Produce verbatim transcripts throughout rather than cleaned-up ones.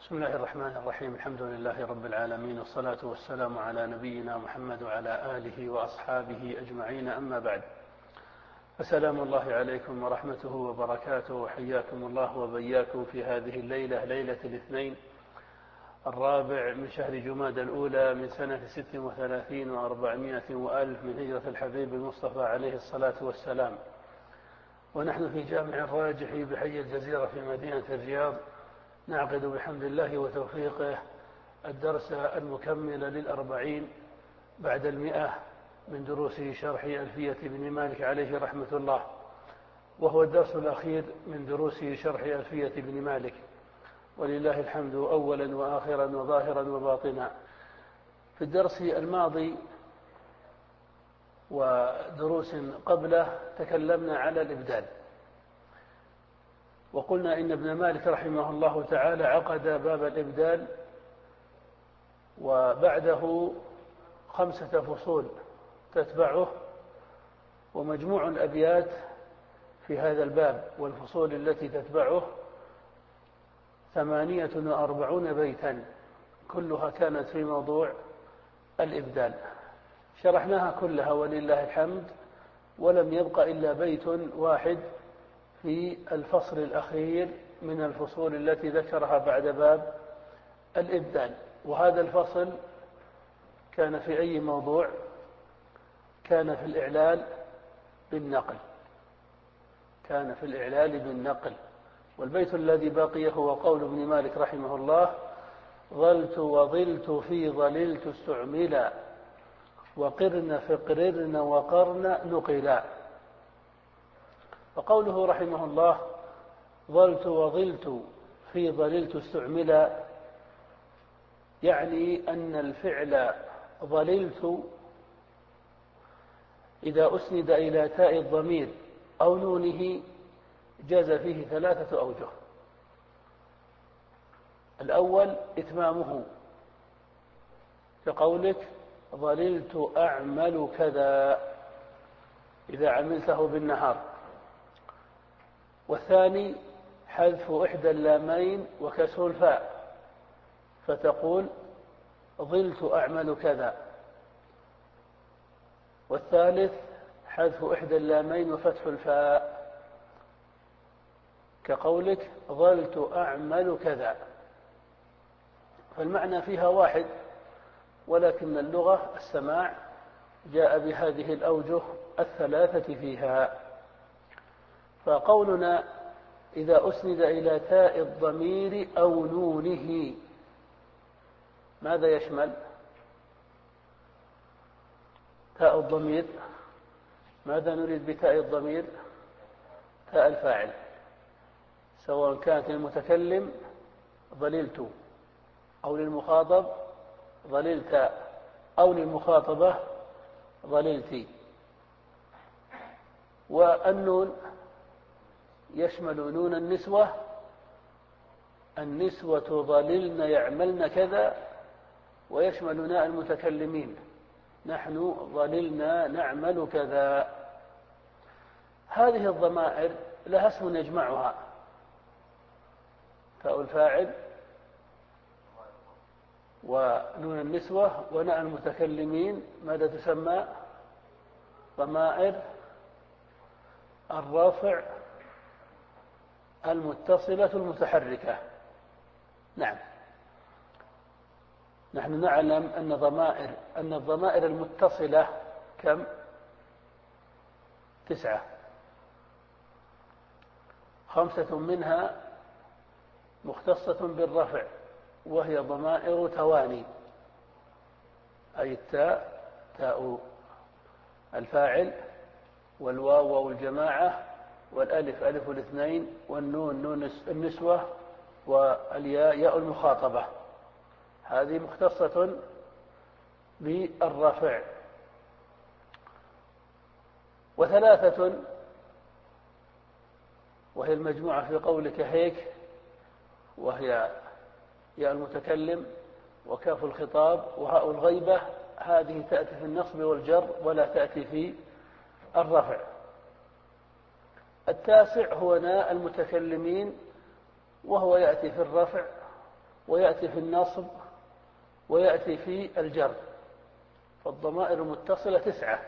بسم الله الرحمن الرحيم. الحمد لله رب العالمين، والصلاة والسلام على نبينا محمد وعلى آله وأصحابه أجمعين، أما بعد. فسلام الله عليكم ورحمته وبركاته، وحياكم الله وبياكم في هذه الليلة، ليلة الاثنين الرابع من شهر جمادى الأولى من سنة ست وثلاثين وأربعمائة وألف من هجرة الحبيب المصطفى عليه الصلاة والسلام، ونحن في جامع الراجح بحي الجزيرة في مدينة الرياض، نعقد بحمد الله وتوفيقه الدرس المكمل للأربعين بعد المئة من دروس شرح ألفية بن مالك عليه رحمة الله، وهو الدرس الأخير من دروس شرح ألفية بن مالك، ولله الحمد أولا وآخرا وظاهرا وباطنا. في الدرس الماضي ودروس قبله تكلمنا على الإبدال، وقلنا إن ابن مالك رحمه الله تعالى عقد باب الإبدال وبعده خمسة فصول تتبعه، ومجموع الأبيات في هذا الباب والفصول التي تتبعه ثمانية وأربعون بيتا، كلها كانت في موضوع الإبدال. شرحناها كلها ولله الحمد، ولم يبق إلا بيت واحد في الفصل الأخير من الفصول التي ذكرها بعد باب الإبدال، وهذا الفصل كان في أي موضوع؟ كان في الإعلال بالنقل، كان في الإعلال بالنقل. والبيت الذي بقي هو قول ابن مالك رحمه الله: ظلت وظلت في ظللت استعملا، وقرن فقررن وقرن نقلا. وقوله رحمه الله ظلت وظلت في ظللت استعملا، يعني أن الفعل ظللت إذا أسند إلى تاء الضمير أو نونه جاز فيه ثلاثة أوجه. الأول إتمامه، كقولك ظللت أعمل كذا إذا عملته بالنهار. والثاني حذف إحدى اللامين وكسر الفاء، فتقول ظلت أعمل كذا. والثالث حذف إحدى اللامين وفتح الفاء، كقولك ظلت أعمل كذا. فالمعنى فيها واحد، ولكن اللغة السماع جاء بهذه الأوجه الثلاثة فيها. فقولنا إذا أسند إلى تاء الضمير أو نونه ماذا يشمل؟ تاء الضمير، ماذا نريد بتاء الضمير؟ تاء الفاعل، سواء كانت للمتكلم ظللت، أو للمخاطب ظللت، أو للمخاطبة ظللتي. والنون يشمل نون النسوة، النسوة ظللن يعملن كذا، ويشمل ناء المتكلمين، نحن ظللنا نعمل كذا. هذه الضمائر لها اسم يجمعها، تاء الفاعل ونون النسوة وناء المتكلمين، ماذا تسمى؟ ضمائر الرافع المتصلة المتحركة. نعم، نحن نعلم أن ضمائر أن الضمائر المتصلة كم؟ تسعة، خمسة منها مختصة بالرفع، وهي ضمائر تواني، أي التاء تاء الفاعل، والواو واو الجماعة، والألف ألف الاثنين، والنون نون النسوة، والياء ياء المخاطبة. هذه مختصة بالرفع. وثلاثة، وهي المجموعة في قولك هيك، وهي ياء المتكلم وكاف الخطاب وهاء الغيبة، هذه تأتي في النصب والجر ولا تأتي في الرفع. التاسع هو ناء المتكلمين، وهو يأتي في الرفع ويأتي في النصب ويأتي في الجر. فالضمائر المتصلة تسعة.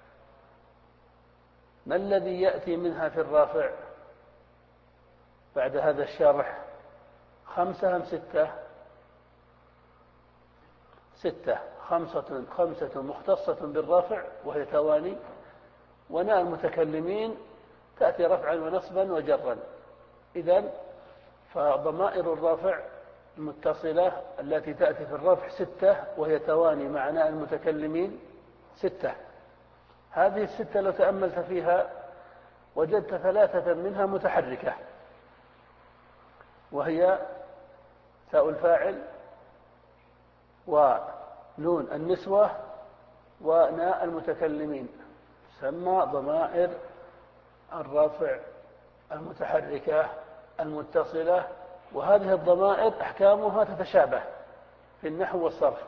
ما الذي يأتي منها في الرافع بعد هذا الشرح؟ خمسة أم ستة؟ ستة. خمسة, خمسة مختصة بالرفع وهي تواني، وناء المتكلمين تأتي رفعا ونصبا وجرا. إذن فضمائر الرافع المتصلة التي تأتي في الرفع ستة، وهي تواني مع ناء المتكلمين ستة. هذه الستة لو تأملت فيها وجدت ثلاثة منها متحركة، وهي تاء الفاعل ونون النسوة وناء المتكلمين، تسمى ضمائر الرفع المتحركة المتصلة. وهذه الضمائر أحكامها تتشابه في النحو والصرف.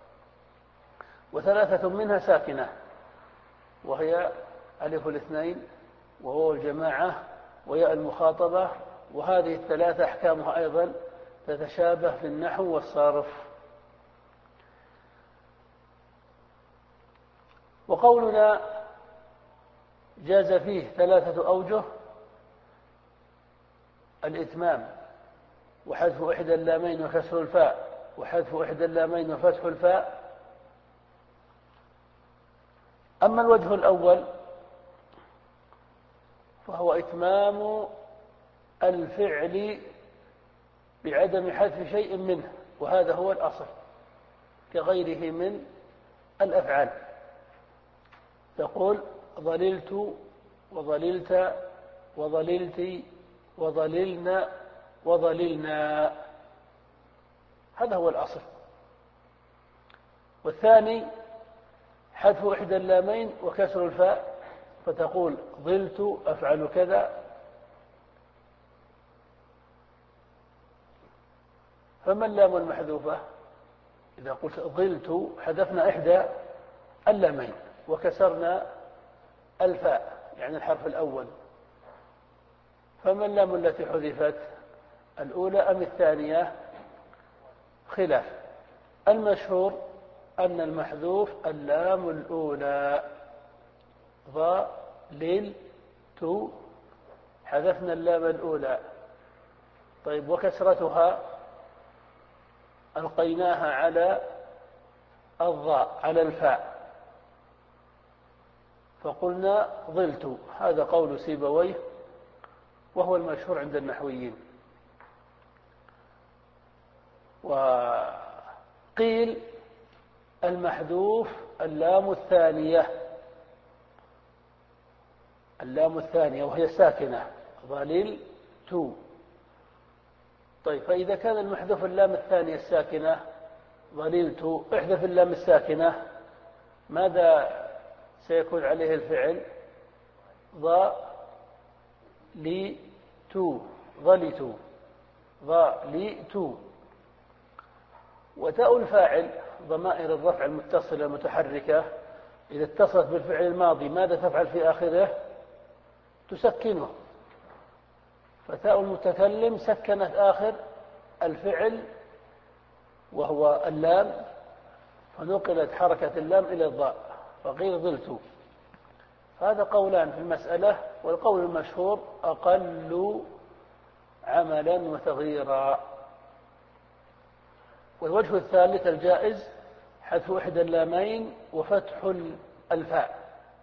وثلاثة منها ساكنة، وهي ألف الاثنين وهو الجماعة وياء المخاطبة. وهذه الثلاثة أحكامها أيضا تتشابه في النحو والصرف. وقولنا جاز فيه ثلاثة أوجه: الإتمام، وحذف إحدى اللامين وكسر الفاء، وحذف إحدى اللامين وفتح الفاء. أما الوجه الأول فهو إتمام الفعل بعدم حذف شيء منه، وهذا هو الأصل كغيره من الأفعال. تقول ظللت وظللت وظللت وظللنا وظللنا، هذا هو الأصل. والثاني حذف إحدى اللامين وكسر الفاء، فتقول ظلت أفعل كذا. فما اللام المحذوفة؟ إذا قلت ظلت حذفنا إحدى اللامين وكسرنا الفاء، يعني الحرف الأول. فما اللام التي حذفت؟ الأولى أم الثانية؟ خلاف. المشهور أن المحذوف اللام الأولى. ظللت حذفنا اللام الأولى. طيب وكسرتها ألقيناها على الضاء، على الفاء، فقلنا ظلت. هذا قول سيبويه وهو المشهور عند النحويين. وقيل المحذوف اللام الثانية، اللام الثانية وهي ساكنة، ظللت. طيب فإذا كان المحذوف اللام الثانية الساكنة ظللت، احذف اللام الساكنة، ماذا سيكون عليه الفعل؟ ظللت ظللت ظللت. وتاء الفاعل ضمائر الرفع المتصلة المتحركة إذا اتصلت بالفعل الماضي ماذا تفعل في آخره؟ تسكنه. فتاء المتكلم سكنت آخر الفعل وهو اللام، فنقلت حركة اللام إلى الضاء، فقيل ظلت. هذا قولان في المسألة، والقول المشهور أقل عملا وتغييرا. والوجه الثالث الجائز حذف إحدى اللامين وفتح الفاء،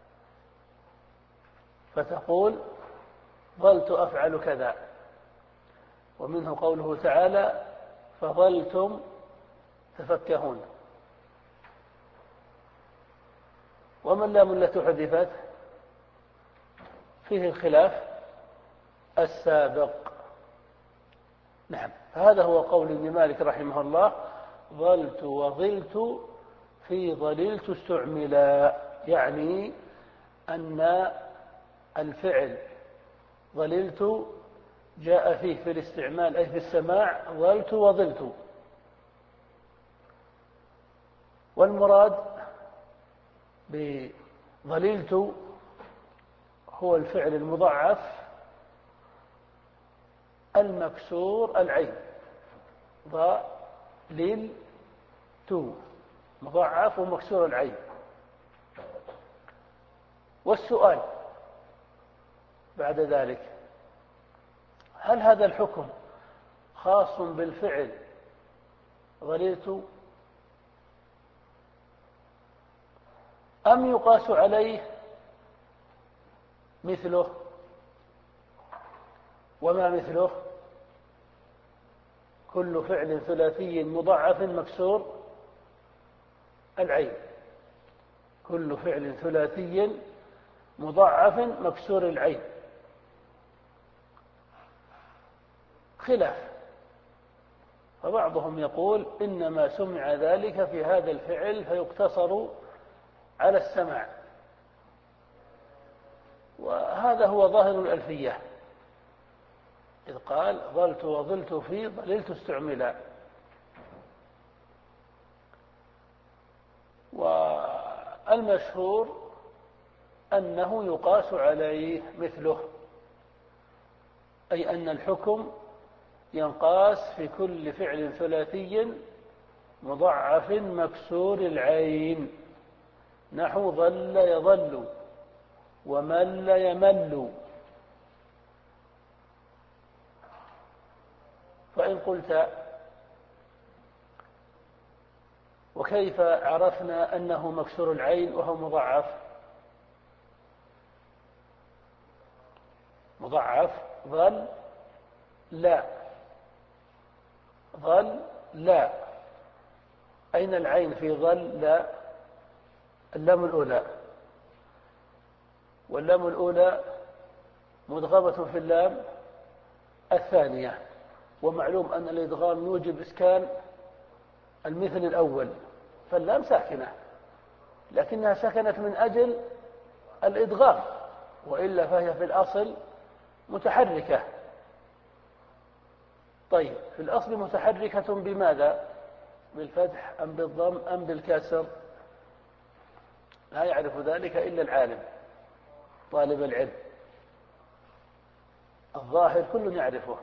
فتقول ظلت أفعل كذا. ومنه قوله تعالى فظلتم تفكهون. وما اللام التي حذفت؟ فيه الخلاف السابق. نعم، هذا هو قول ابن مالك رحمه الله: ظلت وظلت في ظللت استعملا، يعني أن الفعل ظللت جاء فيه في الاستعمال أي في السماع ظلت وظلت. والمراد بظللت هو الفعل المضاعف المكسور العين، ظللت. تو مضاعف ومكسور العين. والسؤال بعد ذلك: هل هذا الحكم خاص بالفعل ظللت أم يقاس عليه مثله؟ وما مثله؟ كل فعل ثلاثي مضاعف مكسور العين. كل فعل ثلاثي مضاعف مكسور العين. خلاف، فبعضهم يقول إنما سمع ذلك في هذا الفعل فيقتصر على السماع، وهذا هو ظاهر الألفية، إذ قال ظلت وظلت في ظللت استعملا. والمشهور أنه يقاس عليه مثله، أي أن الحكم ينقاس في كل فعل ثلاثي مضاعف مكسور العين، نحو ظل يظل ومل يمل. فإن قلت: وكيف عرفنا أنه مكسور العين وهو مضاعف؟ مضاعف ظل لا ظل لا أين العين في ظل لا؟ اللام الأولى، واللام الأولى مدغمة في اللام الثانية، ومعلوم أن الإدغام يوجب إسكان المثل الأول، فاللام ساكنة، لكنها سكنت من أجل الإدغام، وإلا فهي في الأصل متحركة. طيب، في الأصل متحركة بماذا؟ بالفتح أم بالضم أم بالكسر؟ لا يعرف ذلك إلا العالم طالب العلم. الظاهر كل يعرفه،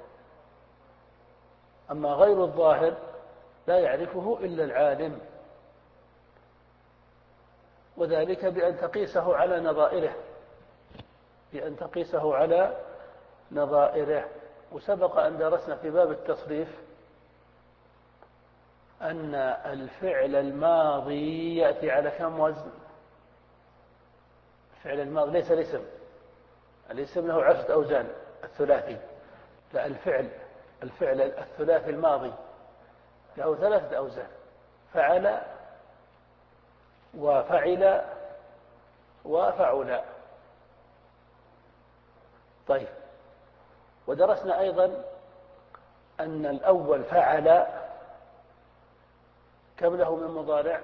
أما غير الظاهر لا يعرفه إلا العالم، وذلك بأن تقيسه على نظائره بأن تقيسه على نظائره. وسبق أن درسنا في باب التصريف أن الفعل الماضي يأتي على كم وزن؟ الفعل الماضي ليس الاسم، الاسم له عشرة أوزان الثلاثي، لا، الفعل الفعل الثلاثي الماضي له ثلاثة أوزان: فعل وفعل وفعل. طيب، ودرسنا أيضا أن الأول فعل كم له من مضارع؟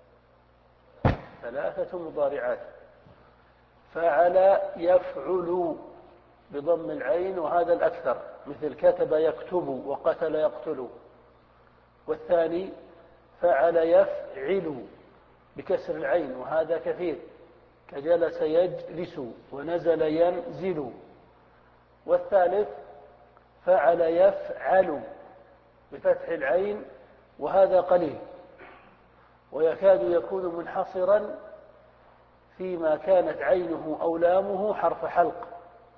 ثلاثة مضارعات: فعل يفعل بضم العين وهذا الأكثر، مثل كتب يكتب وقتل يقتل. والثاني فعل يفعل بكسر العين وهذا كثير، كجلس يجلس ونزل ينزل. والثالث فعل يفعل بفتح العين وهذا قليل، ويكاد يكون منحصرا فيما كانت عينه أو لامه حرف حلق،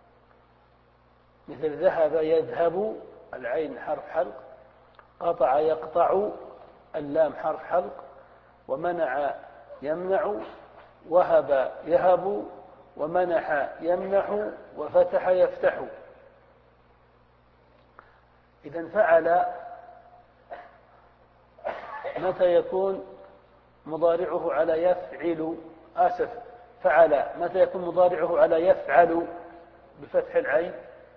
مثل ذهب يذهب العين حرف حلق، قطع يقطع اللام حرف حلق، ومنع يمنع، وهب يهب، ومنح يمنح، وفتح يفتح. إذن فعل متى يكون مضارعه على يفعل؟ آسف، فعل متى يكون مضارعه على يفعل بفتح العين؟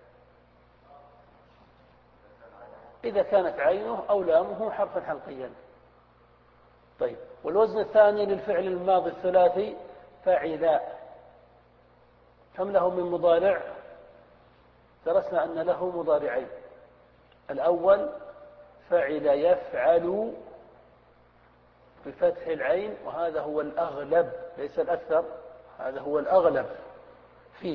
إذا كانت عينه أو لامه حرفا حلقيا. طيب، والوزن الثاني للفعل الماضي الثلاثي فعل، كم له من مضارع؟ درسنا أن له مضارعين: الأول فعل يفعل بفتح العين وهذا هو الأغلب ليس الأكثر، هذا هو الأغلب فيه،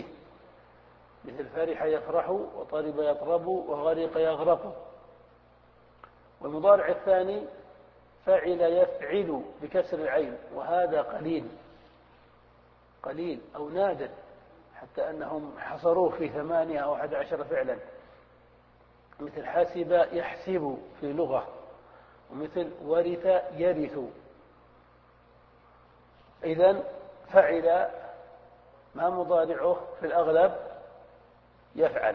مثل فرح يفرح وطرب يطرب وغرق يغرق. والمضارع الثاني فعل يفعل بكسر العين، وهذا قليل قليل أو نادر، حتى أنهم حصروه في ثمانية أو أحد عشر فعلا، مثل حسب يحسب في لغة، ومثل ورث يرث. إذن فعل ما مضارعه في الأغلب يفعل.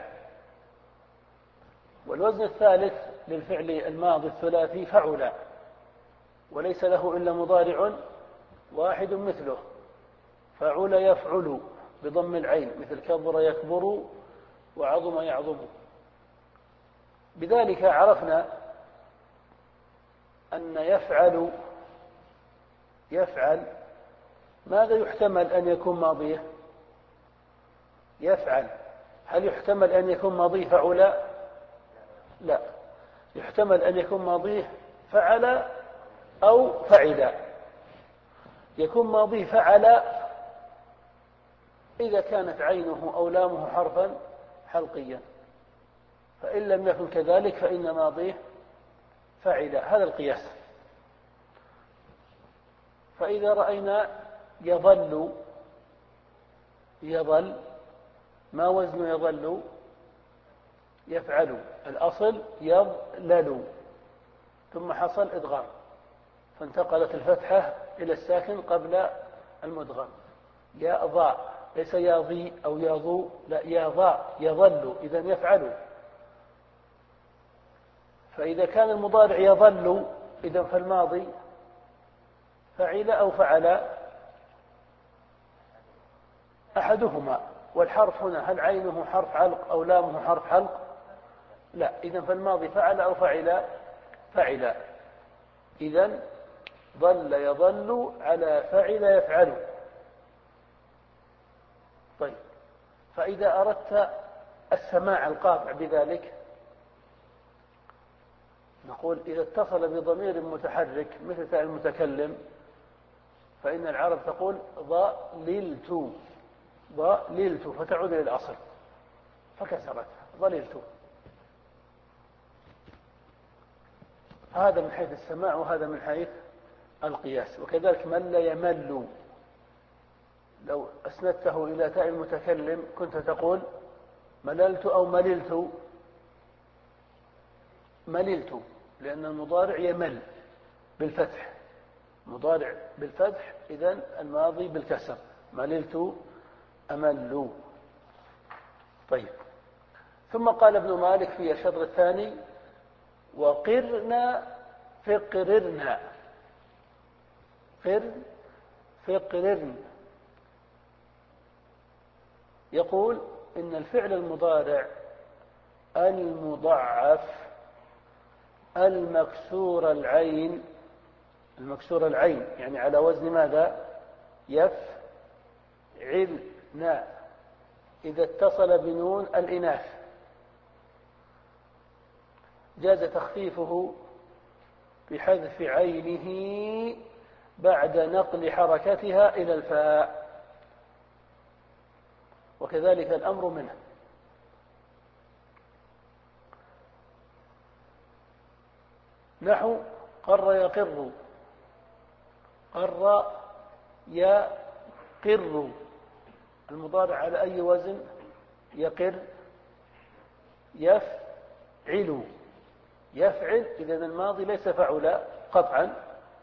والوزن الثالث للفعل الماضي الثلاثي فعل، وليس له إلا مضارع واحد مثله، فعل يفعل بضم العين، مثل كبر يكبر وعظم يعظم. بذلك عرفنا أن يفعل يفعل ماذا يحتمل أن يكون ماضيه؟ يفعل هل يحتمل أن يكون ماضيه فعل؟ لا، يحتمل أن يكون ماضيه فعل أو فعل. يكون ماضيه فعل إذا كانت عينه أو لامه حرفا حلقيا، فإن لم يكن كذلك فإن ماضيه فعل. هذا القياس. فإذا رأينا يظل يظل ما وزن يظل؟ يفعل. الأصل يظلل، ثم حصل إدغام فانتقلت الفتحة إلى الساكن قبل المدغم. يظى، ليس ياضي أو ياضو، لا، يظى يظل، إذن يفعل. فإذا كان المضارع يظل إذن فالماضي فعل أو فعل؟ أحدهما. والحرف هنا هل عينه حرف علق أو لامه حرف حلق؟ لا، إذن فالماضي فعل أو فعل؟ فعل. إذن ظل يظل على فعل يفعل. طيب، فإذا أردت السماع القاطع بذلك نقول إذا اتصل بضمير متحرك مثل تاء المتكلم فإن العرب تقول ضللت ضللت، فتعود إلى الأصل فكسرتها ضللت. هذا من حيث السماع، وهذا من حيث القياس. وكذلك مل يمل، لو أسندته إلى تاء المتكلم كنت تقول مللت أو مللت؟ مللت، لأن المضارع يمل بالفتح، مضارع بالفتح، إذن الماضي بالكسر. مللت أمل. طيب، ثم قال ابن مالك في الشطر الثاني وقرنا فقررنا. قر فقررن، يقول إن الفعل المضارع المضعف المكسور العين، المكسور العين يعني على وزن ماذا؟ يفعلنا، إذا اتصل بنون الإناث جاز تخفيفه بحذف عينه بعد نقل حركتها إلى الفاء، وكذلك الأمر منه. نحو قر يقر، قر يقر، المضارع على أي وزن؟ يقر يفعل، يفعل، إذن الماضي ليس فعل قطعا.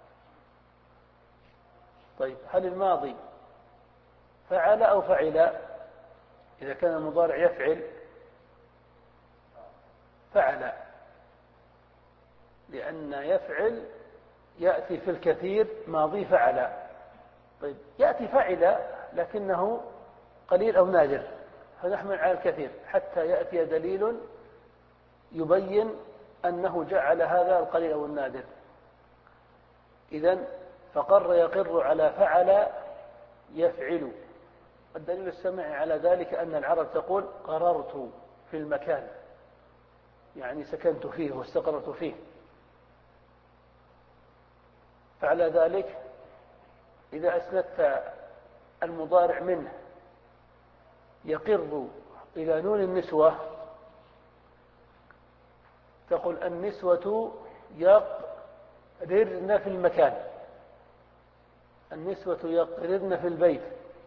طيب، هل الماضي فعل أو فعل؟ إذا كان المضارع يفعل فعل، لأن يفعل يأتي في الكثير ماضي فعل. طيب، يأتي فعل لكنه قليل أو نادر، فنحمل على الكثير حتى يأتي دليل يبين أنه جعل هذا القليل أو النادر. إذن فقر يقر على فعل يفعل. الدليل السمعي على ذلك أن العرب تقول قررت في المكان، يعني سكنت فيه واستقررت فيه. فعلى ذلك إذا أسندت المضارع منه يقر إلى نون النسوة تقول النسوة يقررن في المكان، النسوة يقررن في البيت،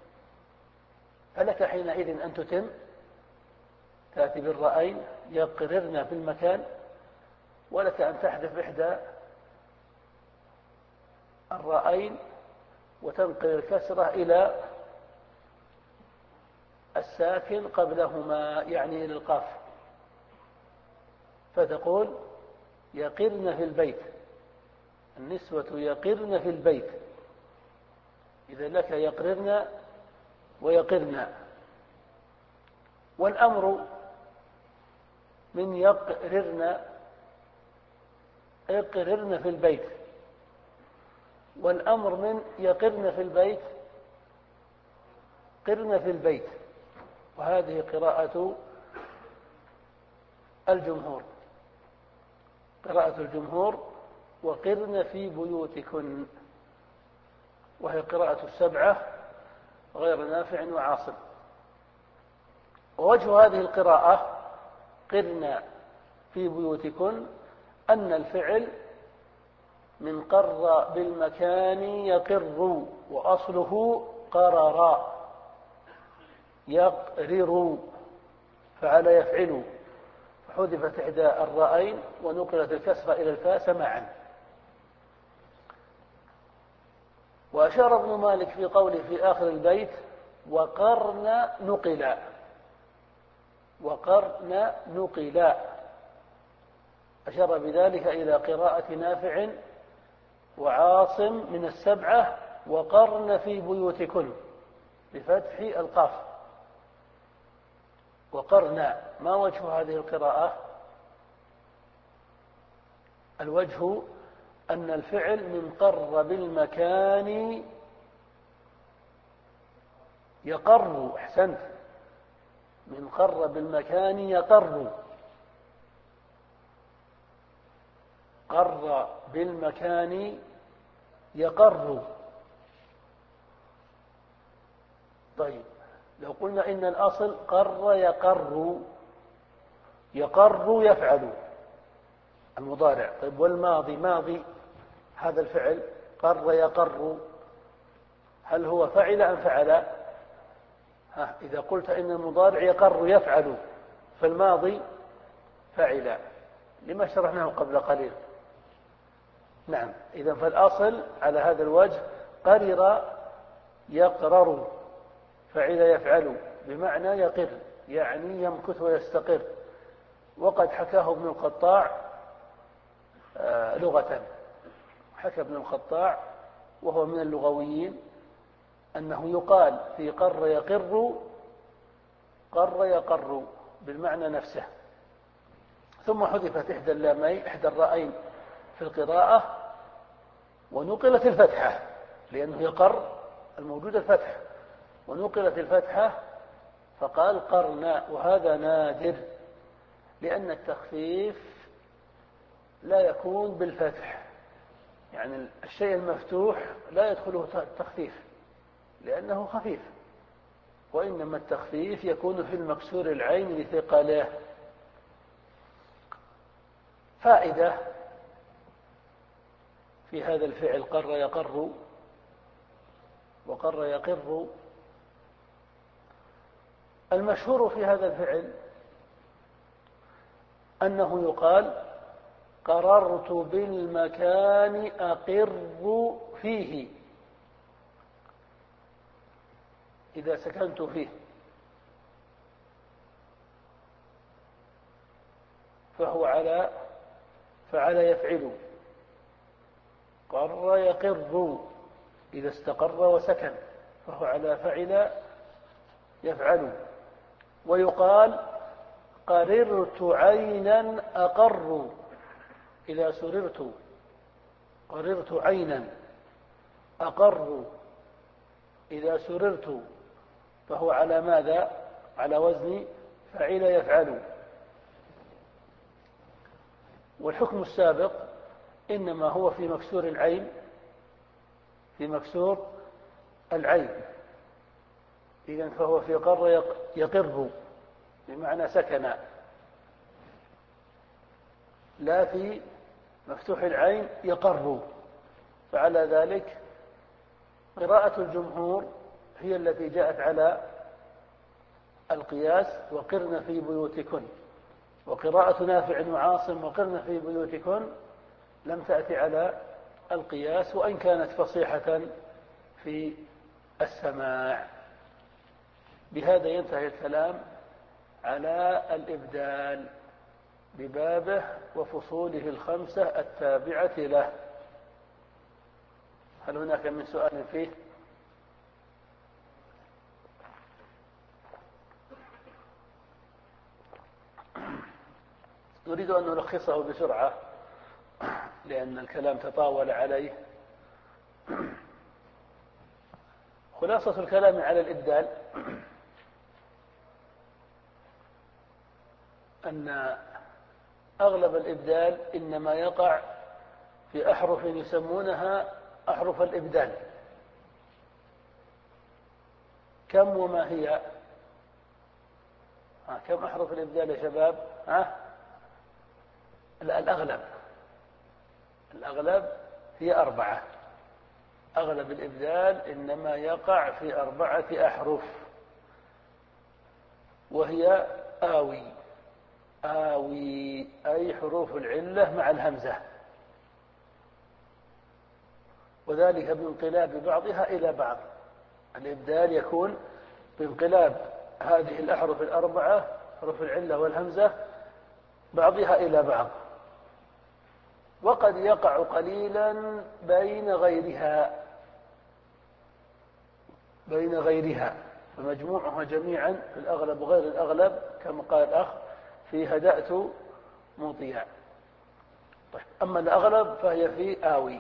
فلك حينئذ أن تتم، تأتي بالرأين يقررن في المكان، ولك أن تحذف إحدى الرأين وتنقل الكسرة إلى الساكن قبلهما، يعني إلى القاف، فتقول يقرن في البيت، النسوة يقرن في البيت، إذا لك يقررن ويقرن. والأمر من يقررن، يقررن في البيت، والأمر من يقرن في البيت قرن في البيت، وهذه قراءة الجمهور، قراءة الجمهور وقرن في بيوتكن، وهي قراءة السبعة غير نافع وعاصم. ووجه هذه القراءة قرن في بيوتكن أن الفعل من قر بالمكان يقر، وأصله قرر يقرر، فعل يفعل، فحذفت إحدى الرأين ونقلت الكسرة إلى الفاء سماعا. وأشار ابن مالك في قوله في آخر البيت وقرن نقلا، وقرن نقلا، أشار بذلك إلى قراءة نافع وعاصم من السبعة وقرن في بيوتكن بفتح القاف. وقرن، ما وجه هذه القراءة؟ الوجه أن الفعل من قر بالمكان يقر، أحسنت، من قر بالمكان يقر، قر بالمكان يقر. طيب لو قلنا إن الأصل قر يقر، يقر يفعل المضارع، طيب والماضي، ماضي هذا الفعل قر يقر، هل هو فعل أم فعل؟ ها، إذا قلت إن المضارع يقر يفعل فالماضي فعل، لما شرحناه قبل قليل. نعم، إذا فالأصل على هذا الوجه قرر يقرر، فعل يفعل بمعنى يقر، يعني يمكث ويستقر. وقد حكاه ابن القطاع آه لغة، حكى ابن القطاع وهو من اللغويين أنه يقال في قر يقر قر يقر بالمعنى نفسه، ثم حذفت إحدى اللامين، إحدى الرأين في القراءة، ونقلت الفتحة، لأنه يقر الموجود الفتحة، ونقلت الفتحة فقال قرنا، وهذا نادر، لأن التخفيف لا يكون بالفتح، يعني الشيء المفتوح لا يدخله التخفيف لأنه خفيف، وإنما التخفيف يكون في المكسور العين لثقله. فائدة في هذا الفعل قر يقر وقر يقر، المشهور في هذا الفعل أنه يقال قررت بالمكان أقر فيه، إذا سكنت فيه، فهو على فعل يفعل، قر يقر إذا استقر وسكن، فهو على فعل يفعل. ويقال قررت عينا أقر، إذا سررت، قررت عينا أقر إذا سررت، فهو على ماذا؟ على وزن فعل يفعل. والحكم السابق إنما هو في مكسور العين، في مكسور العين، إذن فهو في قر يقر بمعنى سكن، لا في مفتوح العين يقر. فعلى ذلك قراءة الجمهور هي التي جاءت على القياس وقرن في بيوتكن، وقراءة نافع وعاصم وقرن في بيوتكن لم تأتي على القياس، وإن كانت فصيحة في السماع. بهذا ينتهي الكلام على الإبدال ببابه وفصوله الخمسة التابعة له. هل هناك من سؤال فيه؟ نريد أن نلخصه بسرعة لأن الكلام تطاول عليه. خلاصة الكلام على الإبدال أن أغلب الإبدال إنما يقع في أحرف يسمونها أحرف الإبدال. كم وما هي؟ ها كم أحرف الإبدال يا شباب؟ ها الأغلب الأغلب هي أربعة. أغلب الإبدال إنما يقع في أربعة أحرف، وهي آوي آوي أي حروف العلة مع الهمزة، وذلك بانقلاب بعضها إلى بعض. الإبدال يكون بانقلاب هذه الأحرف الأربعة حروف العلة والهمزة بعضها إلى بعض، وقد يقع قليلا بين غيرها بين غيرها فمجموعها جميعا في الأغلب وغير الأغلب كما قال الأخ في هدأت مطيع. طيب أما الأغلب فهي في آوي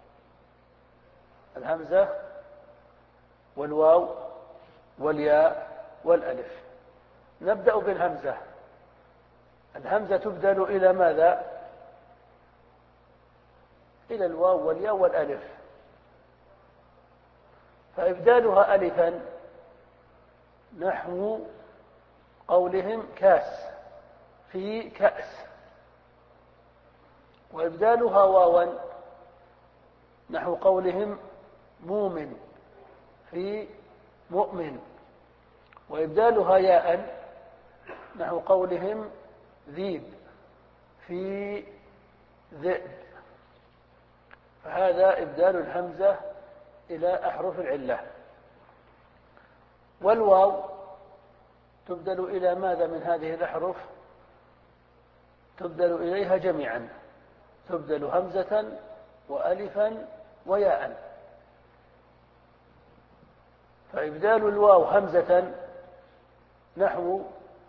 الهمزة والواو والياء والألف. نبدأ بالهمزة. الهمزة تبدل إلى ماذا؟ إلى الواو والياء والألف. فإبدالها ألفا نحو قولهم كاس في كأس، وإبدالها واوا نحو قولهم مؤمن في مؤمن، وإبدالها ياء نحو قولهم ذيب في ذئب. فهذا إبدال الهمزة إلى أحرف العلة. والواو تبدل إلى ماذا من هذه الأحرف؟ تبدل إليها جميعا، تبدل همزة وألفا وياء. فإبدال الواو همزة نحو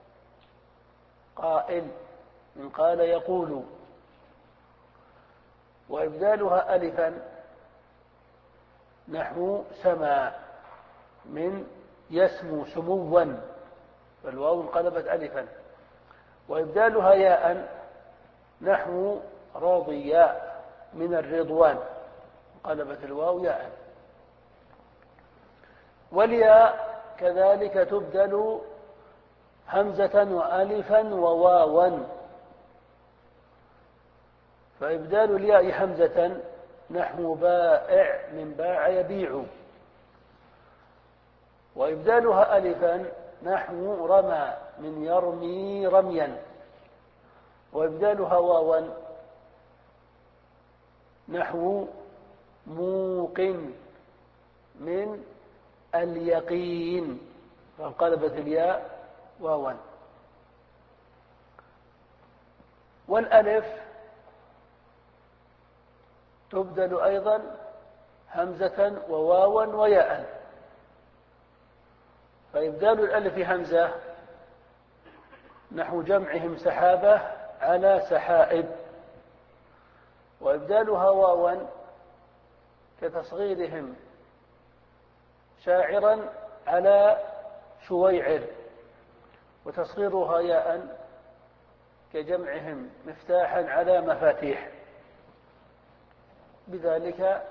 قائل من قال يقول، وإبدالها ألفا نحو سما من يسمو سموا، فالواو انقلبت ألفا. وإبدالها ياء نحو راضياء من الرضوان، انقلبت الواو ياء. والياء كذلك تبدل همزة وألفا وواوا، فإبدال الياء همزة نحو بائع من باع يبيع، وإبدالها ألفا نحو رمى من يرمي رميا، وإبدالها واوا نحو موقن من اليقين، فانقلبت الياء واوا. والألف تبدل أيضا همزة وواوا وياء، فإبدال الألف همزة نحو جمعهم سحابة على سحائب، وإبدالها واوا كتصغيرهم شاعرا على شويعر، وتصغيرها ياء كجمعهم مفتاحا على مفاتيح. بذلك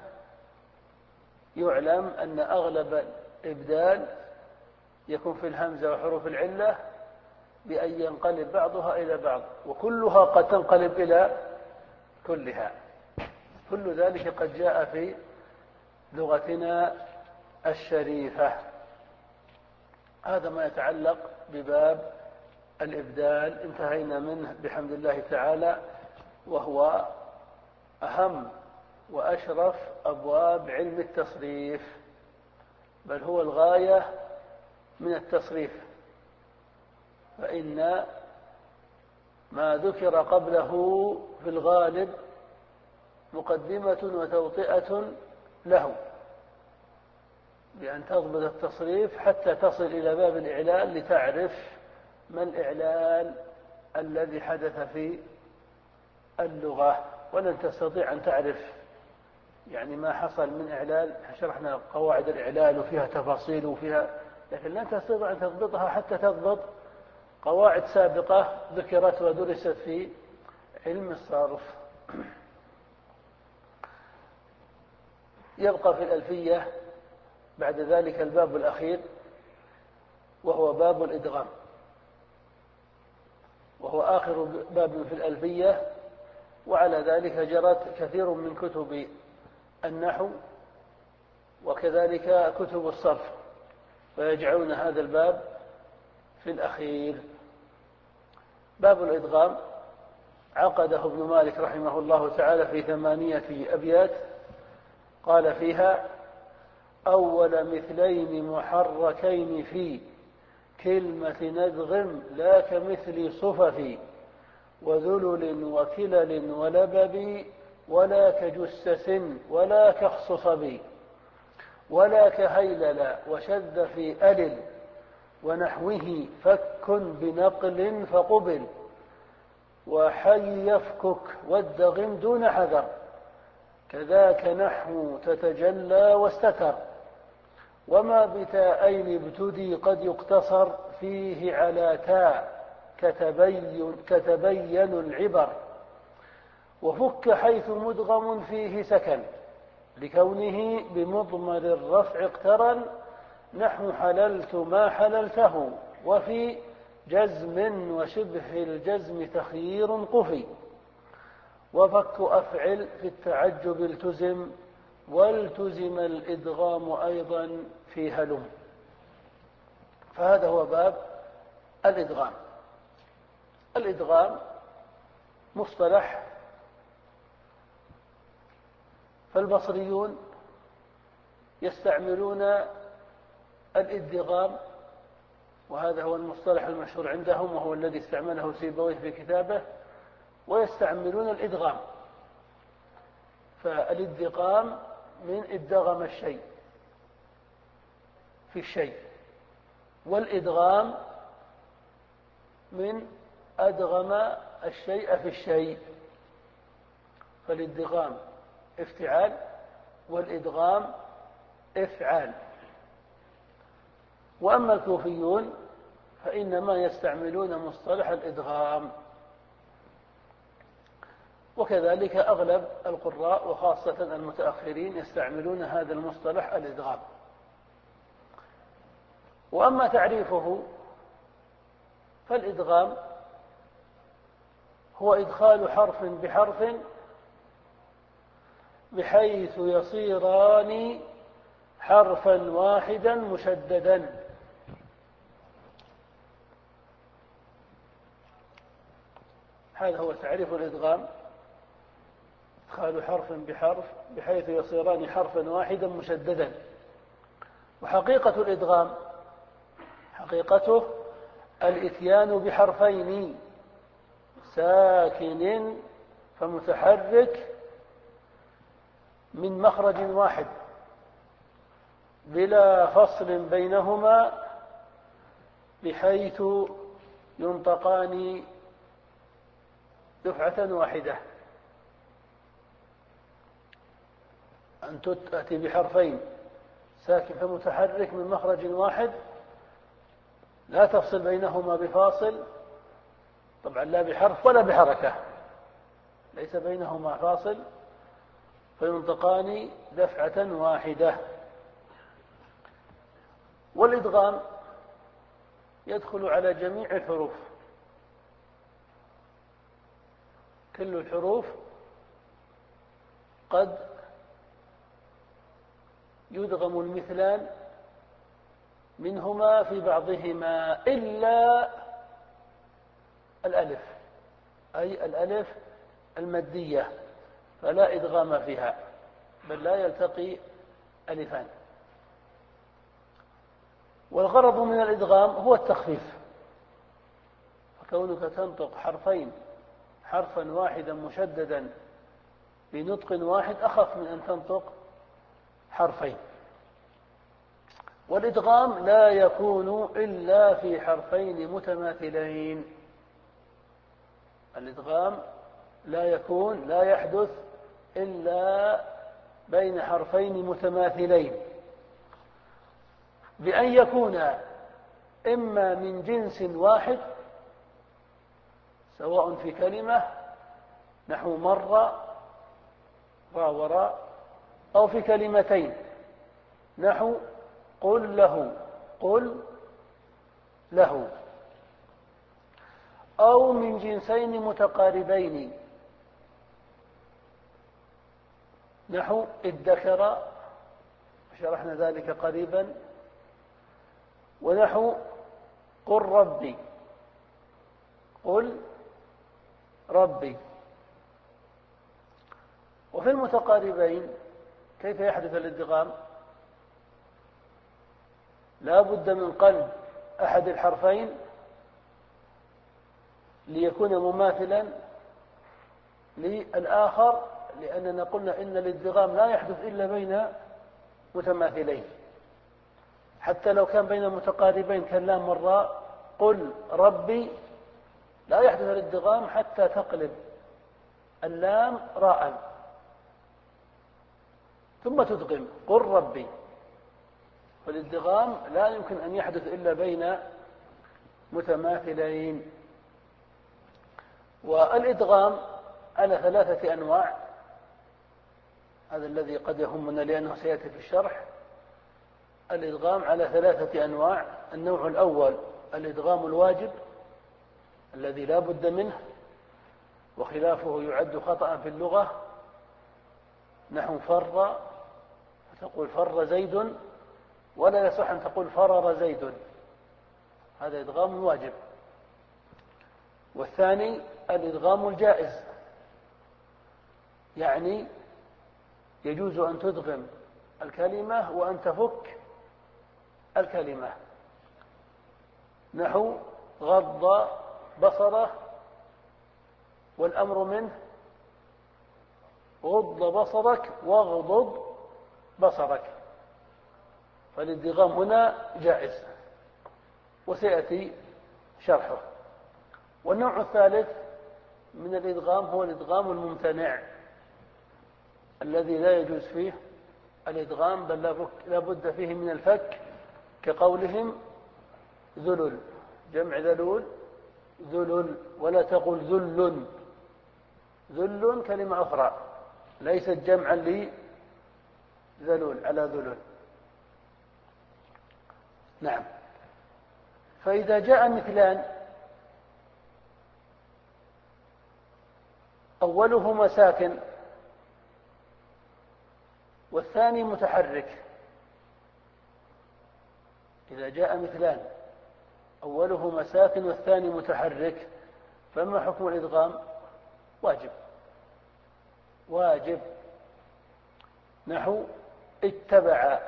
يعلم أن أغلب الإبدال يكون في الهمزة وحروف العلة بأن ينقلب بعضها إلى بعض، وكلها قد تنقلب إلى كلها. كل ذلك قد جاء في لغتنا الشريفة. هذا ما يتعلق بباب الإبدال، انتهينا منه بحمد الله تعالى، وهو أهم وأشرف أبواب علم التصريف، بل هو الغاية من التصريف، فإن ما ذكر قبله في الغالب مقدمة وتوطئة له، بأن تضبط التصريف حتى تصل إلى باب الإعلال لتعرف ما الإعلال الذي حدث في اللغة. ولن تستطيع أن تعرف يعني ما حصل من إعلال، شرحنا قواعد الإعلال وفيها تفاصيل وفيها، لكن لن تستطيع أن تضبطها حتى تضبط قواعد سابقة ذكرت ودرست في علم الصرف. يبقى في الألفية بعد ذلك الباب الأخير، وهو باب الإدغام، وهو آخر باب في الألفية، وعلى ذلك جرت كثير من كتب النحو وكذلك كتب الصرف، فيجعلون هذا الباب في الأخير. باب الإدغام عقده ابن مالك رحمه الله تعالى في ثمانية أبيات، قال فيها: أول مثلين محركين في كلمة ندغم لا كمثل صفف، وذلل وكلل ولبب ولا كجسس ولا كخصصب، ولا كهيلل وشذ في ألل، ونحوه فك بنقل فقبل، وحي يفكك والدغم دون حذر، كذاك نحو تتجلى واستتر، وما بتاءين ابتدي قد يقتصر فيه على تاء كتبين, كتبين العبر، وفك حيث مدغم فيه سكن لكونه بمضمر الرفع اقترن، نحو حللت ما حللته، وفي جزم وشبه الجزم تخيير قفي، وفك أفعل في التعجب التزم، والتزم الإدغام أيضا في هلم. فهذا هو باب الإدغام. الإدغام مصطلح، فالبصريون يستعملون الإدغام، وهذا هو المصطلح المشهور عندهم وهو الذي استعمله سيبويه في كتابه، ويستعملون الإدغام. فالإدغام من إدغم الشيء في الشيء، والإدغام من أدغم الشيء في الشيء، فالإدغام افتعال والإدغام إفعال. وأما الكوفيون فإنما يستعملون مصطلح الإدغام، وكذلك أغلب القراء وخاصة المتأخرين يستعملون هذا المصطلح الإدغام. وأما تعريفه فالإدغام هو إدخال حرف بحرف بحيث يصيران حرفا واحدا مشددا. هذا هو تعريف الإدغام: إدخال حرف بحرف بحيث يصيران حرفا واحدا مشددا. وحقيقة الإدغام حقيقته الإتيان بحرفين ساكن فمتحرك من مخرج واحد بلا فصل بينهما، بحيث ينطقان دفعة واحدة. أن تأتي بحرفين ساكن فمتحرك من مخرج واحد لا تفصل بينهما بفاصل، طبعا لا بحرف ولا بحركة، ليس بينهما فاصل، فينطقان دفعة واحدة. والإدغام يدخل على جميع الحروف، كل الحروف قد يدغم المثلان منهما في بعضهما إلا الألف، أي الألف المادية، فلا إدغام فيها، بل لا يلتقي ألفان. والغرض من الإدغام هو التخفيف، فكونك تنطق حرفين حرفا واحدا مشددا بنطق واحد أخف من أن تنطق حرفين. والإدغام لا يكون إلا في حرفين متماثلين، الإدغام لا يكون لا يحدث إلا بين حرفين متماثلين، بأن يكون إما من جنس واحد سواء في كلمة نحو مر راء وراء، أو في كلمتين نحو قل له قل له، أو من جنسين متقاربين نحو ادكر، شرحنا ذلك قريبا، ونحو قل ربي قل ربي. وفي المتقاربين كيف يحدث الادغام؟ لا بد من قلب أحد الحرفين ليكون مماثلا للآخر، لأننا قلنا إن الادغام لا يحدث إلا بين متماثلين، حتى لو كان بين متقاربين كاللام والراء قل ربي لا يحدث الادغام حتى تقلب اللام راء ثم تدغم قل ربي، فالادغام لا يمكن أن يحدث إلا بين متماثلين. والإدغام على ثلاثة أنواع، هذا الذي قد يهمنا لأنه سيأتي في الشرح. الإدغام على ثلاثة أنواع: النوع الأول الإدغام الواجب الذي لا بد منه، وخلافه يعد خطأ في اللغة، نحو فر تقول فر زيد، ولا يصح أن تقول فرر زيد، هذا إدغام واجب. والثاني الإدغام الجائز، يعني يجوز أن تدغم الكلمة وأن تفك الكلمة، نحو غض بصره والأمر منه غض بصرك واغضض بصرك، فالادغام هنا جائز وسيأتي شرحه. والنوع الثالث من الإدغام هو الإدغام الممتنع الذي لا يجوز فيه الإدغام، بل لا بد فيه من الفك، كقولهم ذلل، جمع ذلول ذلل، ولا تقل ذل، ذل كلمة أخرى ليست جمعا لذلول على ذلل. نعم. فإذا جاء مثلان أولهما ساكن والثاني متحرك، إذا جاء مثلان أولهما ساكن والثاني متحرك، فما حكم الإدغام؟ واجب واجب. نحو اتبع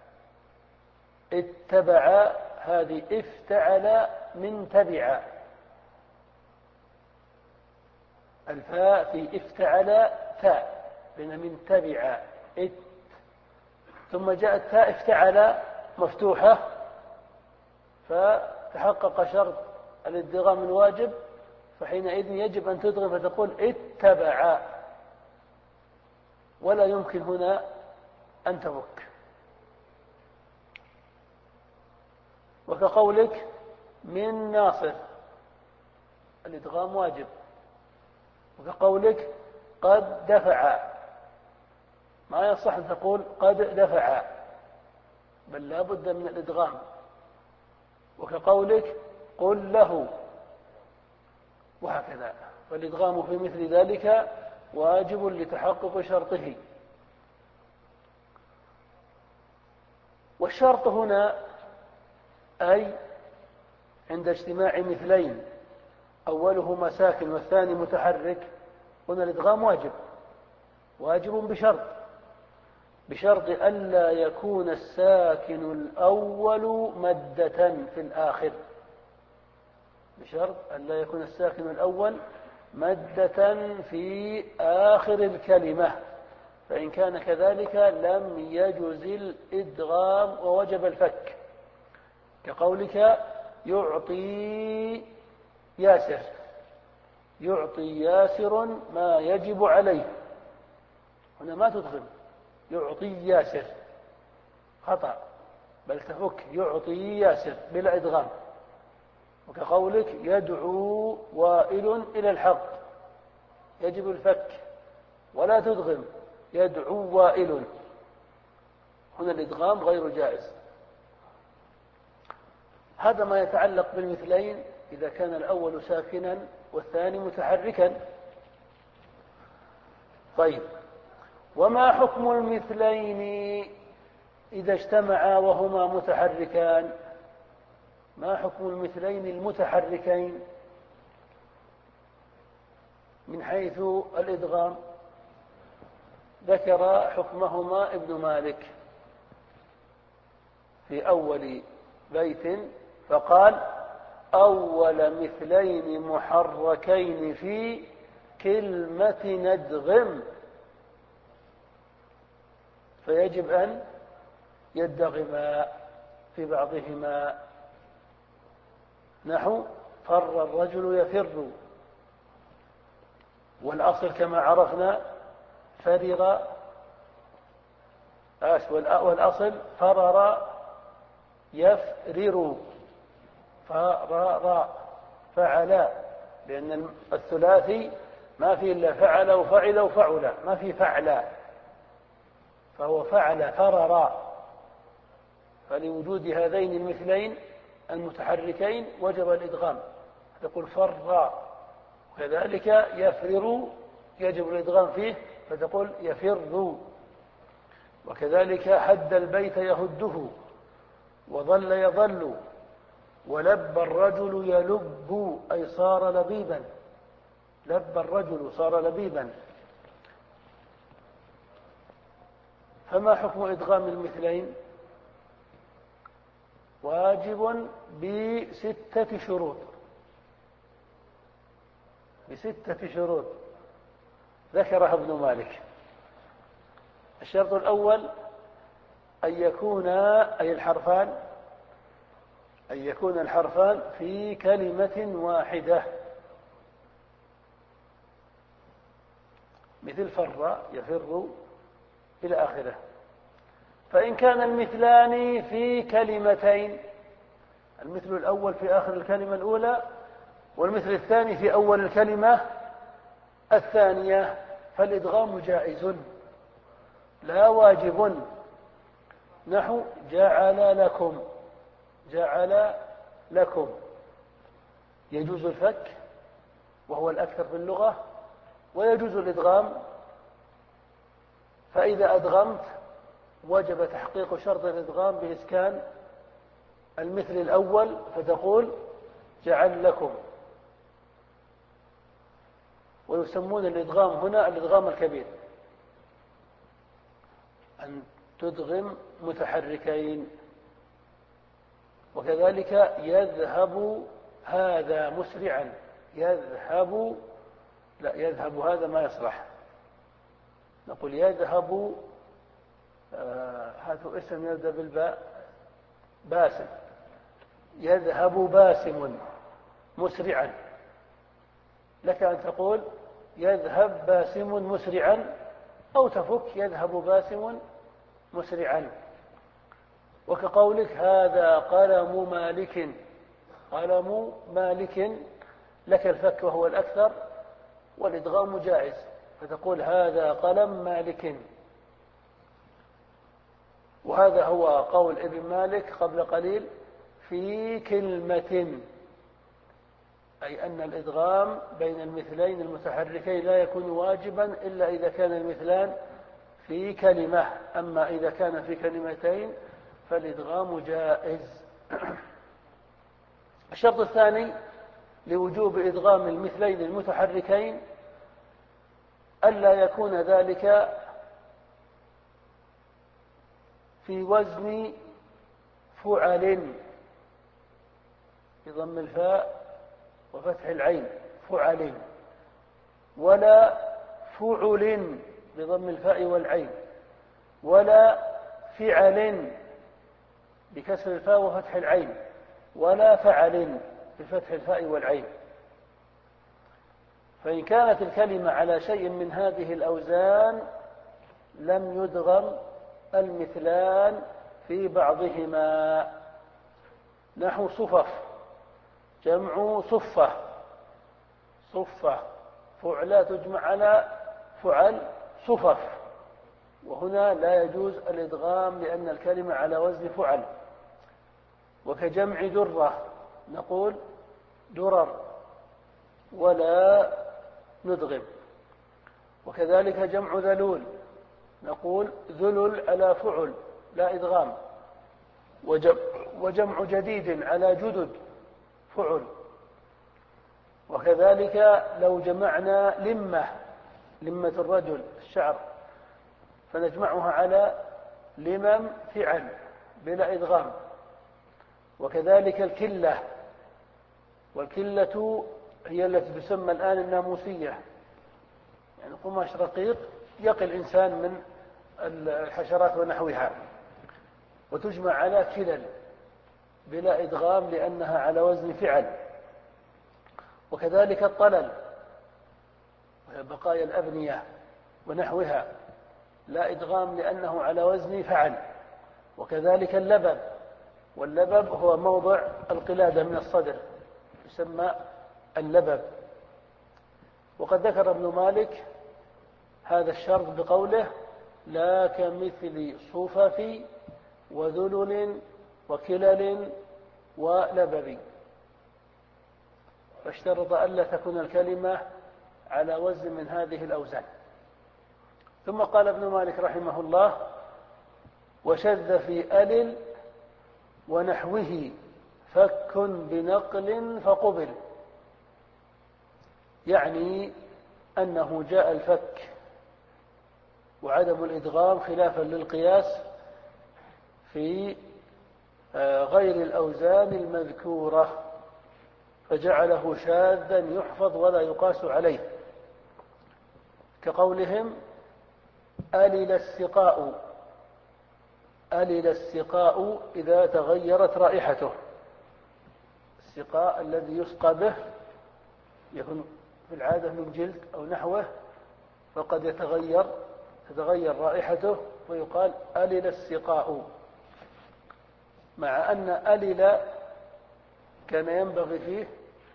اتبع، هذه افتعل من تبع، الفاء في افتعل تاء بين من تبع ات، ثم جاءت تاء افتعل مفتوحة، فتحقق شرط الادغام الواجب، فحينئذ يجب أن تدغم فتقول اتبع، ولا يمكن هنا أن تفك. وكقولك من ناصر، الادغام واجب. وكقولك قد دفع، ما يصح أن تقول قد دفع، بل لا بد من الادغام. وكقولك قل له، وهكذا. فالادغام في مثل ذلك واجب لتحقق شرطه، والشرط هنا أي عند اجتماع مثلين أولهما ساكن والثاني متحرك، هنا الإدغام واجب، واجب بشرط بشرط ألا يكون الساكن الأول مدة في الآخر، بشرط ألا يكون الساكن الأول مدة في آخر الكلمة، فإن كان كذلك لم يجز الإدغام ووجب الفك، كقولك يعطي ياسر، يعطي ياسر ما يجب عليه، هنا ما تدغم يعطي ياسر، خطأ، بل تفك يعطي ياسر بلا إدغام. وكقولك يدعو وائل إلى الحق، يجب الفك ولا تدغم يدعو وائل، هنا الإدغام غير جائز. هذا ما يتعلق بالمثلين إذا كان الأول ساكنا والثاني متحركا. طيب، وما حكم المثلين إذا اجتمعا وهما متحركان؟ ما حكم المثلين المتحركين من حيث الإدغام؟ ذكر حكمهما ابن مالك في أول بيت فقال أول مثلين محركين في كلمة ندغم، فيجب أن يدغما في بعضهما، نحو فر الرجل يفر، والأصل كما عرفنا فرر، والأصل فرر يفرر، فرر فعلا، لأن الثلاثي ما فيه إلا فعل وفعل وفعل، ما فيه فعلا، فهو فعل فرر، فلوجود هذين المثلين المتحركين وجب الإدغام، تقول فر، وكذلك يفرر يجب الإدغام فيه فتقول يفر، وكذلك هد البيت يهده، وظل يظل، ولب الرجل يلب أي صار لبيبا، لب الرجل صار لبيبا. فما حكم إدغام المثلين؟ واجب بستة شروط، بستة شروط ذكرها ابن مالك. الشرط الأول أن يكون أي الحرفان أن يكون الحرفان في كلمة واحدة، مثل فر يفر إلى آخره. فإن كان المثلان في كلمتين، المثل الأول في آخر الكلمة الأولى والمثل الثاني في أول الكلمة الثانية، فالإدغام جائز لا واجب، نحو جعل لكم، جعل لكم يجوز الفك وهو الأكثر في اللغة، ويجوز الإدغام، فإذا أدغمت وجب تحقيق شرط الإدغام بإسكان المثل الأول فتقول جعل لكم. ويسمون الإدغام هنا الإدغام الكبير، أن تدغم متحركين. وكذلك يذهب هذا مسرعا، يذهب، لا يذهب هذا ما يصلح، نقول يذهب، آه هذا اسم يبدأ بالباء، باسم، يذهب باسم مسرعا، لك أن تقول يذهب باسم مسرعا، أو تفك يذهب باسم مسرعا. وكقولك هذا قلم مالك، قلم مالك، لك الفك وهو الأكثر، والإدغام جائز، فتقول هذا قلم مالك. وهذا هو قول ابن مالك قبل قليل في كلمة، أي أن الإدغام بين المثلين المتحركين لا يكون واجبا إلا إذا كان المثلان في كلمة، أما إذا كان في كلمتين فالإدغام جائز. الشرط الثاني لوجوب إدغام المثلين المتحركين ألا يكون ذلك في وزن فعل بضم الفاء وفتح العين فعل، ولا فعل بضم الفاء والعين، ولا فعل بكسر الفاء وفتح العين، ولا فعل بفتح الفاء والعين. فإن كانت الكلمة على شيء من هذه الأوزان لم يدغم المثلان في بعضهما، نحو صفف جمع صفة، صفة فعلى تجمع على فعل صفف، وهنا لا يجوز الإدغام لأن الكلمة على وزن فعل. وكجمع درة نقول درر ولا ندغم. وكذلك جمع ذلول نقول ذلل على فعل لا إدغام. وجمع جديد على جدد فعل. وكذلك لو جمعنا لمة، لمة الرجل الشعر، فنجمعها على لمم فعل بلا إدغام. وكذلك الكلة، والكلة هي التي تسمى الآن الناموسية، يعني قماش رقيق يقي الإنسان من الحشرات ونحوها، وتجمع على كلل بلا إدغام لأنها على وزن فعل. وكذلك الطلل وهي بقايا الأبنية ونحوها لا إدغام لأنه على وزن فعل. وكذلك اللبب، واللبب هو موضع القلادة من الصدر يسمى اللبب. وقد ذكر ابن مالك هذا الشرط بقوله لا كمثل صفف وذلل وكلل ولبب، فاشترط ألا تكون الكلمة على وزن من هذه الأوزان. ثم قال ابن مالك رحمه الله وشذ في ألل ونحوه فك بنقل فقبل، يعني أنه جاء الفك وعدم الإدغام خلافا للقياس في غير الأوزان المذكورة، فجعله شاذا يحفظ ولا يقاس عليه، كقولهم ألل السقاء، ألل السقاء إذا تغيرت رائحته. السقاء الذي يسقى به يكون في العادة من جلد أو نحوه، فقد يتغير تتغير رائحته ويقال ألل السقاء، مع أن ألل كان ينبغي فيه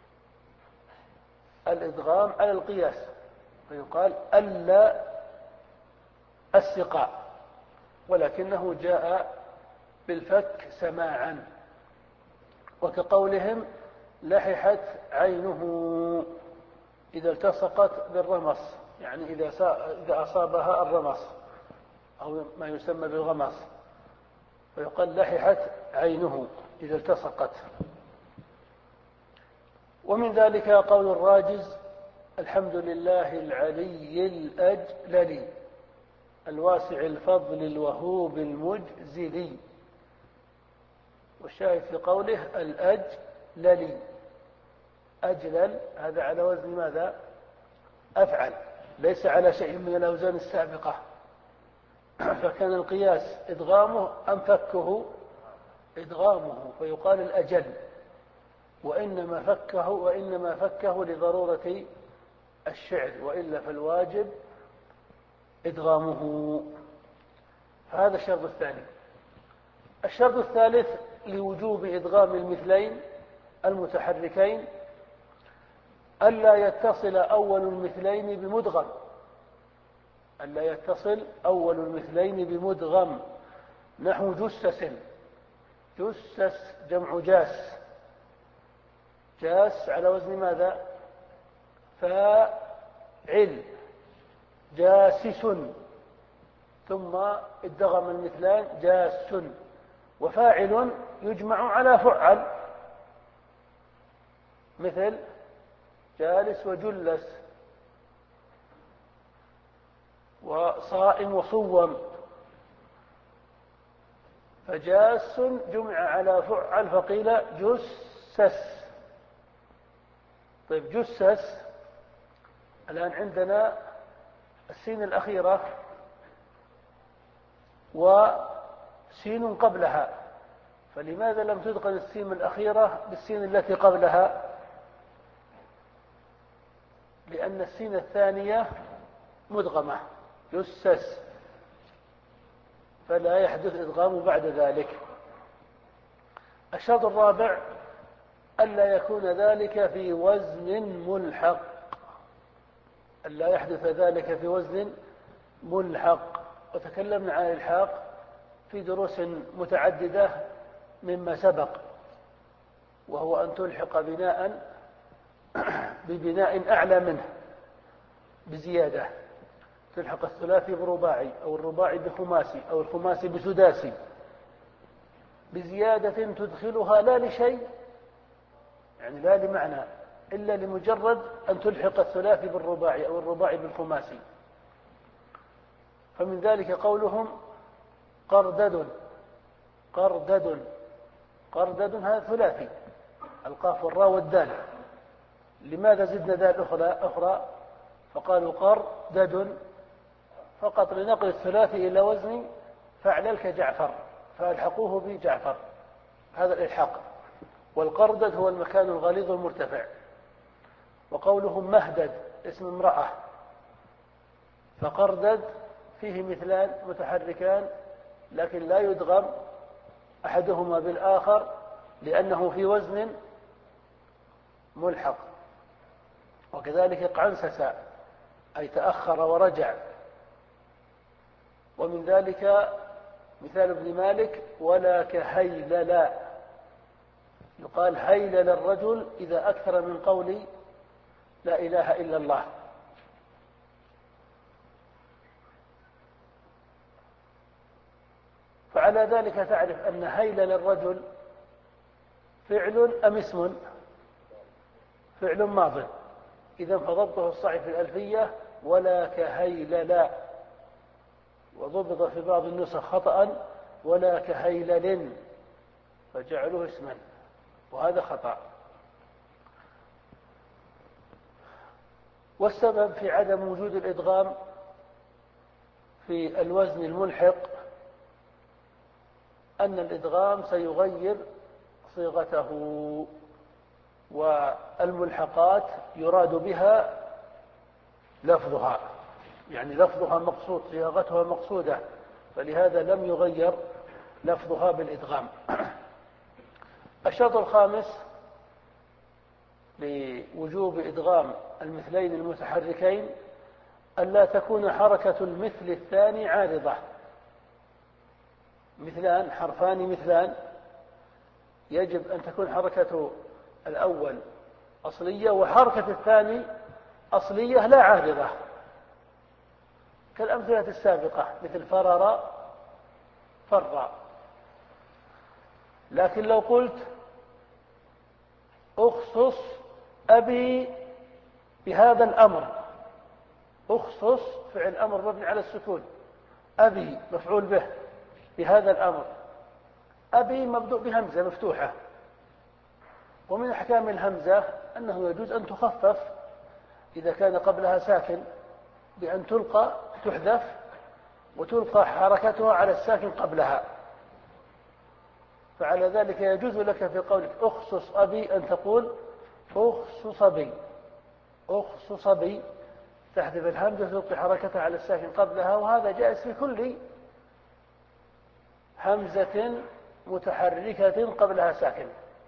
الإدغام على القياس فيقال ألا السقاء، ولكنه جاء بالفك سماعا. وكقولهم لححت عينه إذا التصقت بالرمص، يعني إذا أصابها الرمص أو ما يسمى بالغمص، فيقال لححت عينه إذا التصقت. ومن ذلك قول الراجز الحمد لله العلي الأجلل الواسع الفضل الوهوب المجزل، والشاهد في قوله الأجلل، أجلل هذا على وزن ماذا؟ أفعل، ليس على شيء من الأوزان السابقة، فكان القياس إدغامه أم فكه؟ إدغامه، فيقال الأجل، وإنما فكه وإنما فكه لضرورة الشعر، وإلا فالواجب إدغامه. فهذا الشرط الثاني. الشرط الثالث لوجوب إدغام المثلين المتحركين ألا يتصل أول المثلين بمدغم، ألا يتصل أول المثلين بمدغم، نحو جسس، جسس جمع جاس، جاس على وزن ماذا؟ فاعل، جاسس، ثم ادغم المثلان جاس، وفاعل يجمع على فعل، مثل جالس وجلس، وصائم وصوم. فجاس جمع على فعل فقيل جسس. طيب جسس، الآن عندنا السين الأخيرة وسين قبلها، فلماذا لم تدخل السين الأخيرة بالسين التي قبلها؟ لأن السين الثانية مدغمة، جسس، فلا يحدث إدغام بعد ذلك. الشرط الرابع ألا يكون ذلك في وزن ملحق، ألا يحدث ذلك في وزن ملحق. وتكلمنا عن الإلحاق في دروس متعددة مما سبق، وهو أن تلحق بناء ببناء أعلى منه بزيادة، تلحق الثلاثي برباعي أو الرباعي بخماسي أو الخماسي بسداسي بزيادة تدخلها لا لشيء، يعني لا لمعنى، إلا لمجرد أن تلحق الثلاثي بالرباعي أو الرباعي بالخماسي. فمن ذلك قولهم قردد، قردد، قردد هذا ثلاثي، القاف والراء والدال. لماذا زدنا دال أخرى أخرى فقالوا قردد فقط لنقل الثلاثي إلى وزن فعل كجعفر، فألحقوه بجعفر، هذا الإلحاق. والقردد هو المكان الغليظ المرتفع. وقولهم مهدد اسم امرأة، فقردد فيه مثلان متحركان لكن لا يدغم أحدهما بالآخر لأنه في وزن ملحق. وكذلك قعنسس أي تأخر ورجع. ومن ذلك مثال ابن مالك ولا كهيللا، يقال هيلل الرجل إذا أكثر من قول لا إله إلا الله. فعلى ذلك تعرف أن هيلل الرجل فعل أم اسم؟ فعل ماض. إذا فضبطه الصحيح في الألفية ولا كهيللا، وضبط في بعض النسخ خطأ ولا كهيلل فجعلوه اسما، وهذا خطأ. والسبب في عدم وجود الإدغام في الوزن الملحق أن الإدغام سيغير صيغته، والملحقات يراد بها لفظها، يعني لفظها مقصود، صياغتها مقصودة، فلهذا لم يغير لفظها بالإدغام. الشرط الخامس لوجوب إدغام المثلين المتحركين ألا تكون حركة المثل الثاني عارضة. مثلان، حرفان مثلان، يجب أن تكون حركة الأول أصلية وحركة الثاني أصلية لا عارضة، كالأمثلة السابقة مثل فرر فر. لكن لو قلت أخصص أبي بهذا الأمر، أخصص فعل أمر مبني على السكون، أبي مفعول به بهذا الأمر، أبي مبدوء بهمزة مفتوحة. ومن أحكام الهمزة أنه يجوز أن تخفف إذا كان قبلها ساكن بأن تلقى تحذف وتلقى حركتها على الساكن قبلها. فعلى ذلك يجوز لك في قولك أخصص أبي أن تقول أخصص بي، أخصص بي، تحذف الهمزة تلقي حركتها على الساكن قبلها، وهذا جائز في كل همزة متحركة قبلها ساكن.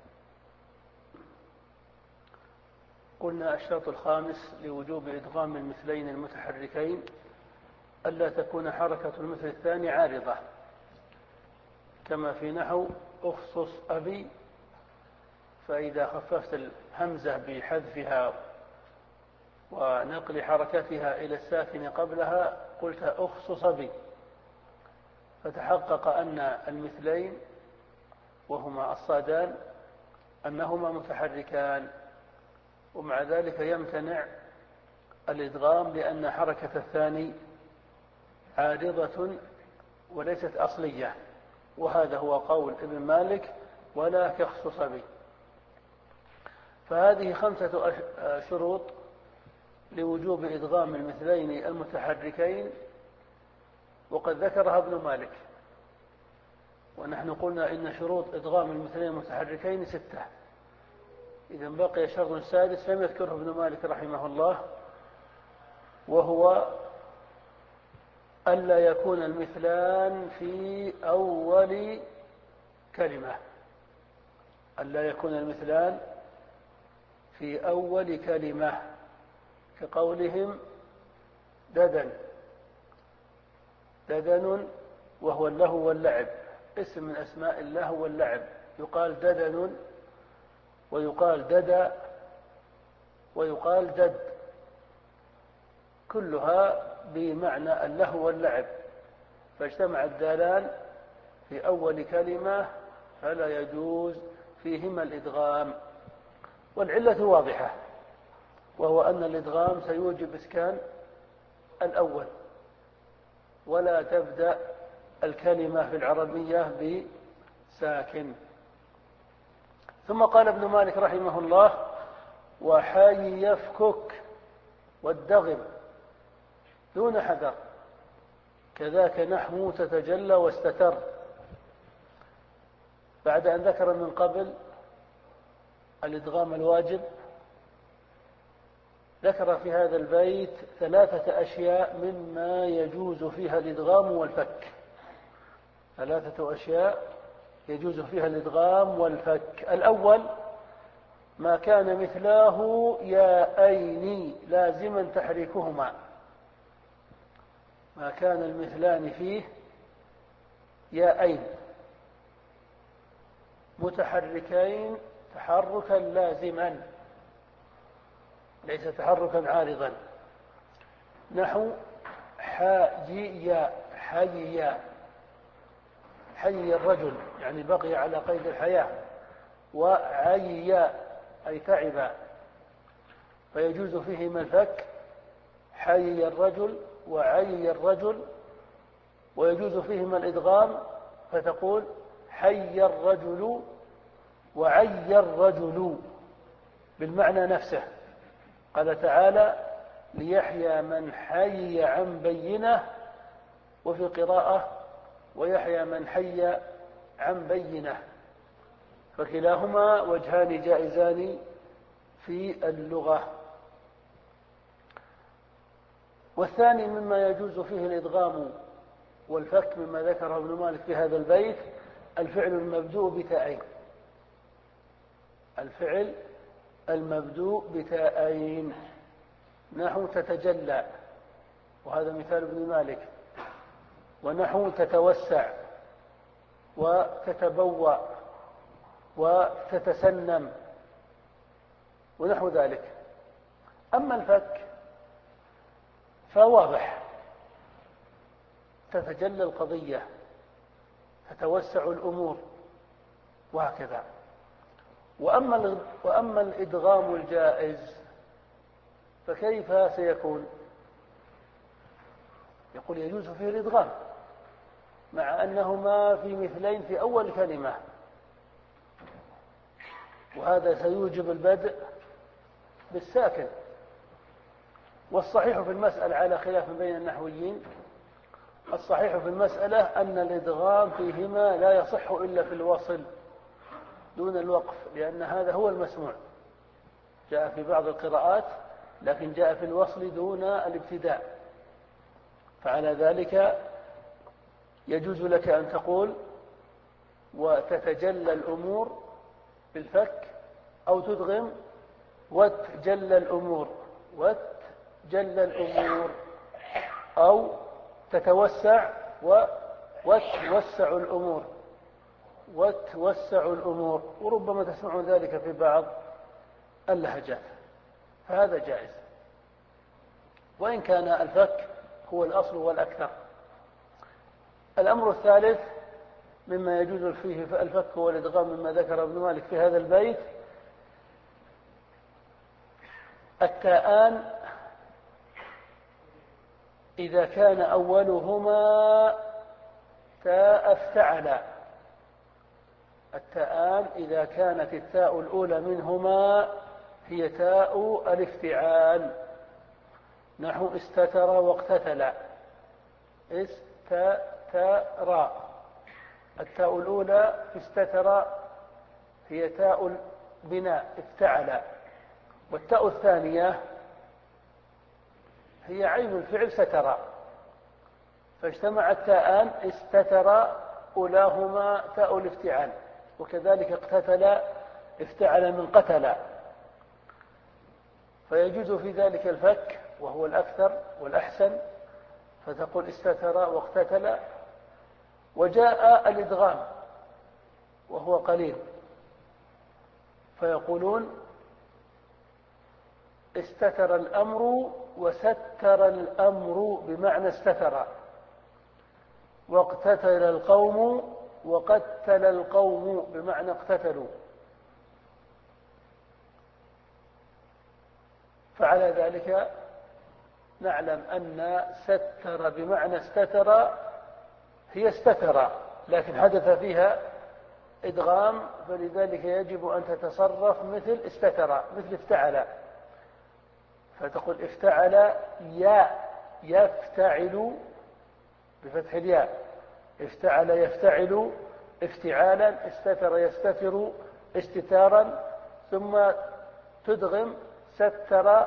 قلنا الشرط الخامس لوجوب إدغام المثلين المتحركين ألا تكون حركة المثل الثاني عارضة، كما في نحو أخصص أبي، فإذا خففت الهمزة بحذفها ونقل حركتها إلى الساكن قبلها قلت أخصص بي، فتحقق أن المثلين وهما الصادان أنهما متحركان، ومع ذلك يمتنع الإدغام لأن حركة الثاني عارضة وليست أصلية، وهذا هو قول ابن مالك ولا كخصص به. فهذه خمسة شروط لوجوب إدغام المثلين المتحركين، وقد ذكرها ابن مالك، ونحن قلنا إن شروط إدغام المثلين المتحركين ستة، إذا بقي شرط سادس لم يذكره ابن مالك رحمه الله، وهو ألا يكون المثلان في أول كلمة، ألا يكون المثلان في أول كلمة، كقولهم ددن، ددن وهو اللهو واللعب، اسم من أسماء اللهو واللعب، يقال ددن ويقال ددا ويقال دد، كلها بمعنى اللهو واللعب، فاجتمع الدالان في أول كلمة فلا يجوز فيهما الإدغام. والعلة واضحة، وهو أن الإدغام سيوجب إسكان الأول، ولا تبدأ الكلمة في العربية بساكن. ثم قال ابن مالك رحمه الله: وحي يفكك والدغم دون حذر، كذاك نحو تتجلى واستتر. بعد أن ذكر من قبل الإدغام الواجب، ذكر في هذا البيت ثلاثة أشياء مما يجوز فيها الإدغام والفك، ثلاثة أشياء يجوز فيها الإدغام والفك. الأول ما كان مثلاه ياءين لازما تحريكهما، ما كان المثلان فيه ياءين متحركين تحركا لازما ليس تحركا عارضا، نحو حييا، حييا، حيي الرجل يعني بقي على قيد الحياة، وعييا أي تعب، فيجوز فيهما الفك، حيي الرجل وعيي الرجل، ويجوز فيهما الإدغام، فتقول حي الرجل وعي الرجل بالمعنى نفسه. قال تعالى: ليحيى من حي عن بينه، وفي قراءة ويحيى من حي عن بينه، فكلاهما وجهان جائزان في اللغة. والثاني مما يجوز فيه الإدغام والفك مما ذكره ابن مالك في هذا البيت الفعل المبدوء بتاءين، الفعل المبدوء بتاءين، نحو تتجلى، وهذا مثال ابن مالك، ونحو تتوسع وتتبوأ وتتسنم ونحو ذلك. أما الفك فواضح، تتجلى القضية، تتوسع الأمور، وهكذا. وأما وأما الإدغام الجائز فكيف سيكون؟ يقول يجوز فيه الإدغام مع أنهما في مثلين في أول كلمة، وهذا سيوجب البدء بالساكن. والصحيح في المسألة على خلاف بين النحويين، الصحيح في المسألة أن الإدغام فيهما لا يصح إلا في الوصل دون الوقف، لأن هذا هو المسموع، جاء في بعض القراءات لكن جاء في الوصل دون الابتداء. فعلى ذلك يجوز لك أن تقول وتتجلى الأمور بالفك، أو تدغم وتجلى الأمور، وتجلى الأمور، أو تتوسع وتوسع الأمور، وتوسع الأمور، وربما تسمعون ذلك في بعض اللهجات، فهذا جائز، وإن كان الفك هو الأصل والأكثر. الأمر الثالث مما يجوز فيه الفك والإدغام مما ذكر ابن مالك في هذا البيت التاءان إذا كان أولهما تاء افتعل. التاءان إذا كانت التاء الأولى منهما هي تاء الافتعال، نحو استتر واقتتل. استتر، التاء الأولى في استتر هي تاء البناء افتعل، والتاء الثانية هي عين الفعل ستر، فاجتمع التاءان استتر أولاهما تاء الافتعال، وكذلك اقتتل افتعل من قتل، فيجوز في ذلك الفك وهو الأكثر والأحسن، فتقول استتر واقتتل. وجاء الإدغام وهو قليل، فيقولون استتر الأمر وستر الأمر بمعنى استتر، واقتتل القوم وقتل القوم بمعنى اقتتلوا. فعلى ذلك نعلم أن ستر بمعنى استتر هي استتر، لكن حدث فيها إدغام، فلذلك يجب أن تتصرف مثل استتر، مثل افتعل، فتقول افتعل يا يفتعل بفتح الياء، افتعل يفتعل افتعالا، استتر يستتر استتارا، ثم تدغم ستر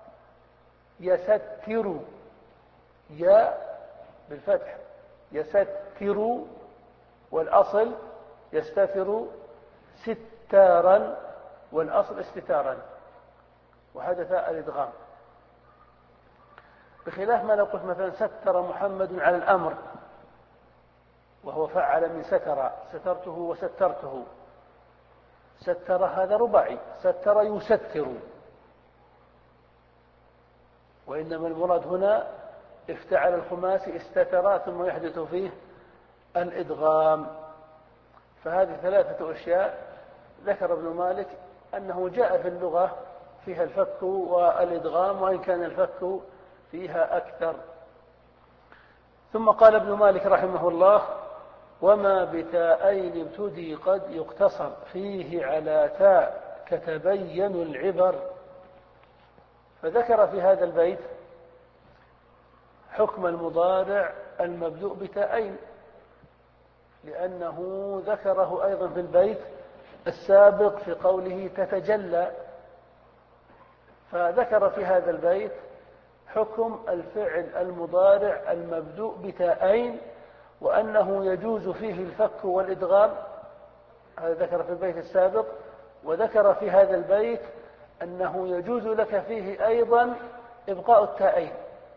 يستر يا بالفتح يستر، والأصل يستتر ستارا، والأصل استتارا، وحدث الإدغام، بخلاف ما لو قلت مثلا ستر محمد على الأمر، وهو فعل من ستر، سترته وسترته. ستر هذا رباعي، ستر يستر، وإنما المراد هنا افتعل الخماسي استتر ثم يحدث فيه الإدغام. فهذه ثلاثة أشياء ذكر ابن مالك أنه جاء في اللغة فيها الفك والإدغام، وإن كان الفك فيها أكثر. ثم قال ابن مالك رحمه الله: وما بتاءين ابتدي قد يقتصر فيه على تاء كتبين العبر. فذكر في هذا البيت حكم المضارع المبدوء بتاءين، لأنه ذكره أيضا في البيت السابق في قوله تتجلى، فذكر في هذا البيت حكم الفعل المضارع المبدوء بتاءين، وأنه يجوز فيه الفك والإدغام، هذا ذكر في البيت السابق. وذكر في هذا البيت أنه يجوز لك فيه أيضا إبقاء التاءين،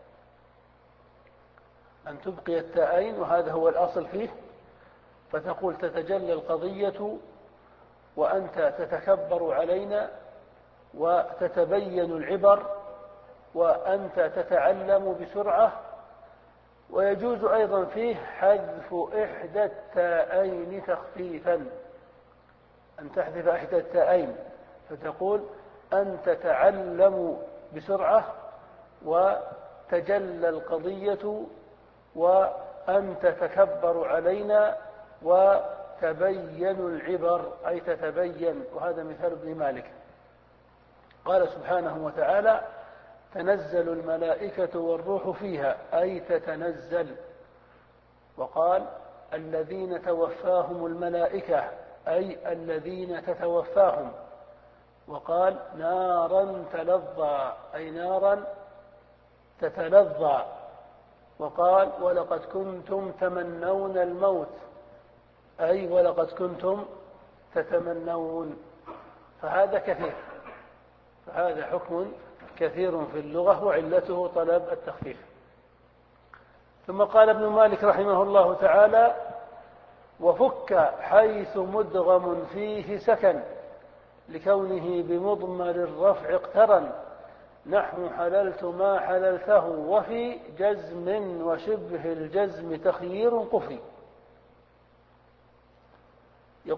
أن تبقي التاءين، وهذا هو الأصل فيه، فتقول تتجلى القضية وأنت تتكبر علينا، وتتبين العبر وأنت تتعلم بسرعة. ويجوز أيضا فيه حذف إحدى التاءين تخفيفا، أن تحذف إحدى التاءين، فتقول أن تتعلم بسرعة وتجلى القضية وأن تتكبر علينا وتبين العبر، أي تتبين. وهذا مثال ابن مالك. قال سبحانه وتعالى: تنزل الملائكة والروح فيها، أي تتنزل. وقال: الذين توفاهم الملائكة، أي الذين تتوفاهم. وقال: نارا تلظى، أي نارا تتلظى. وقال: ولقد كنتم تمنون الموت، أي ولقد كنتم تتمنون. فهذا كثير، فهذا حكم كثير في اللغة، وعلته طلب التخفيف. ثم قال ابن مالك رحمه الله تعالى: وفك حيث مدغم فيه سكن، لكونه بمضمر الرفع اقترن، نحو حللت ما حللته، وفي جزم وشبه الجزم تخيير قفي.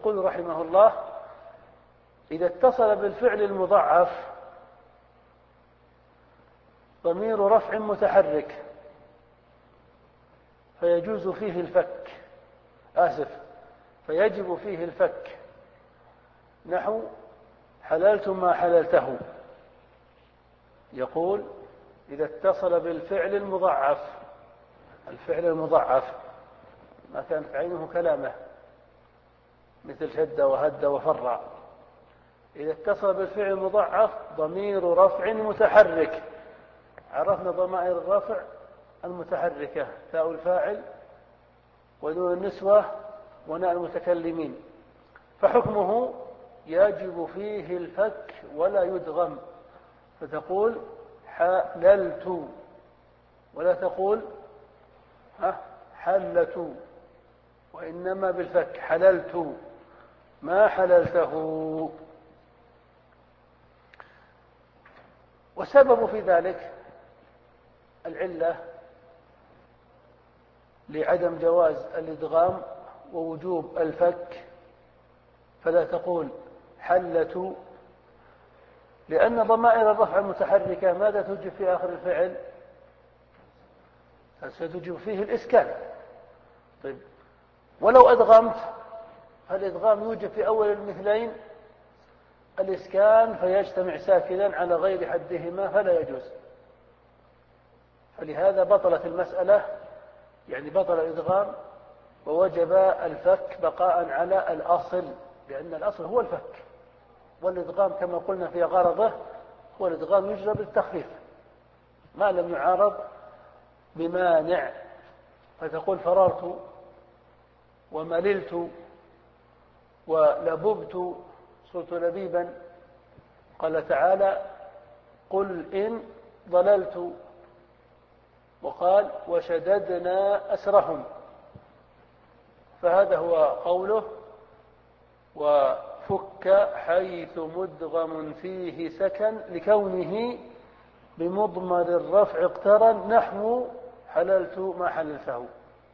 يقول رحمه الله: إذا اتصل بالفعل المضاعف ضمير رفع متحرك فيجوز فيه الفك آسف فيجب فيه الفك، نحو حللت ما حللته. يقول: إذا اتصل بالفعل المضاعف، الفعل المضاعف ما كانت عينه كلامه مثل شد وهد وفر، إذا اتصل بالفعل المضاعف ضمير رفع متحرك، عرفنا ضمائر الرفع المتحركة: تاء الفاعل ونون النسوة وناء المتكلمين، فحكمه يجب فيه الفك ولا يدغم، فتقول حللت ولا تقول حلت، وإنما بالفك: حللت ما حللته. وسبب في ذلك العلة لعدم جواز الإدغام ووجوب الفك، فلا تقول حلت، لأن ضمائر الرفع المتحركة ماذا توجب في آخر الفعل؟ ستوجب فيه الإسكان. طيب، ولو أدغمت فالإدغام يوجب في أول المثلين الإسكان فيجتمع ساكنا على غير حدهما فلا يجوز، فلهذا بطلت المسألة، يعني بطل الإدغام ووجب الفك بقاء على الأصل، لأن الأصل هو الفك، والإدغام كما قلنا في غرضه هو الإدغام يجرى بالتخفيف ما لم يعارض بمانع، فتقول فررت ومللت ولببت صرت لبيبا. قال تعالى: قل إن ضللت، وقال: وشددنا أسرهم، فهذا هو قوله: وفك حيث مدغم فيه سكن لكونه بمضمر الرفع اقترن، نحو حللت ما حللته.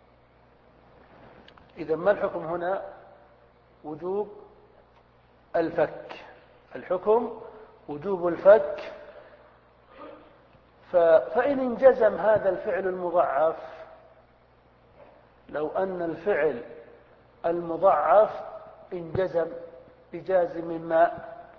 إذا ما الحكم هنا؟ وجوب الفك، الحكم وجوب الفك. فإن انجزم هذا الفعل المضاعف، لو أن الفعل المضاعف انجزم بجازم ما،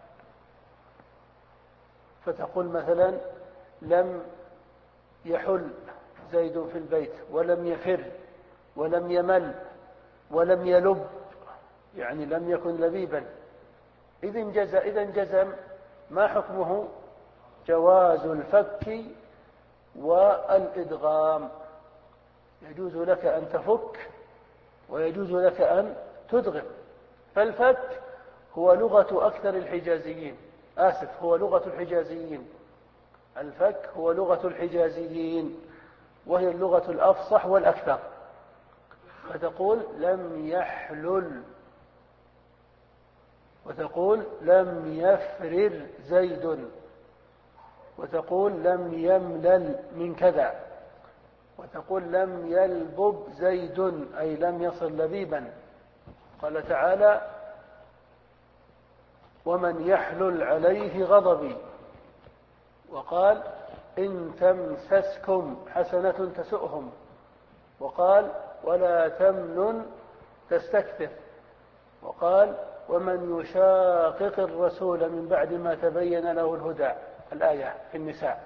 فتقول مثلا: لم يحل زيد في البيت، ولم يفر، ولم يمل، ولم يلب، يعني لم يكن لبيبا. إذا انجزم ما حكمه؟ جواز الفك والإدغام، يجوز لك أن تفك ويجوز لك أن تدغم. فالفك هو لغة أكثر الحجازيين آسف هو لغة الحجازيين الفك هو لغة الحجازيين، وهي اللغة الأفصح والأكثر. فتقول: لم يحلل، وتقول: لم يفرر زيد، وتقول: لم يملل من كذا، وتقول: لم يلبب زيد، أي لم يصل لبيبا. قال تعالى: ومن يحلل عليه غضبي. وقال: إن تمسسكم حسنة تسؤهم. وقال: ولا تمنن تستكثر. وقال: ومن يشاقق الرسول من بعد ما تبين له الهدى، الآية في النساء.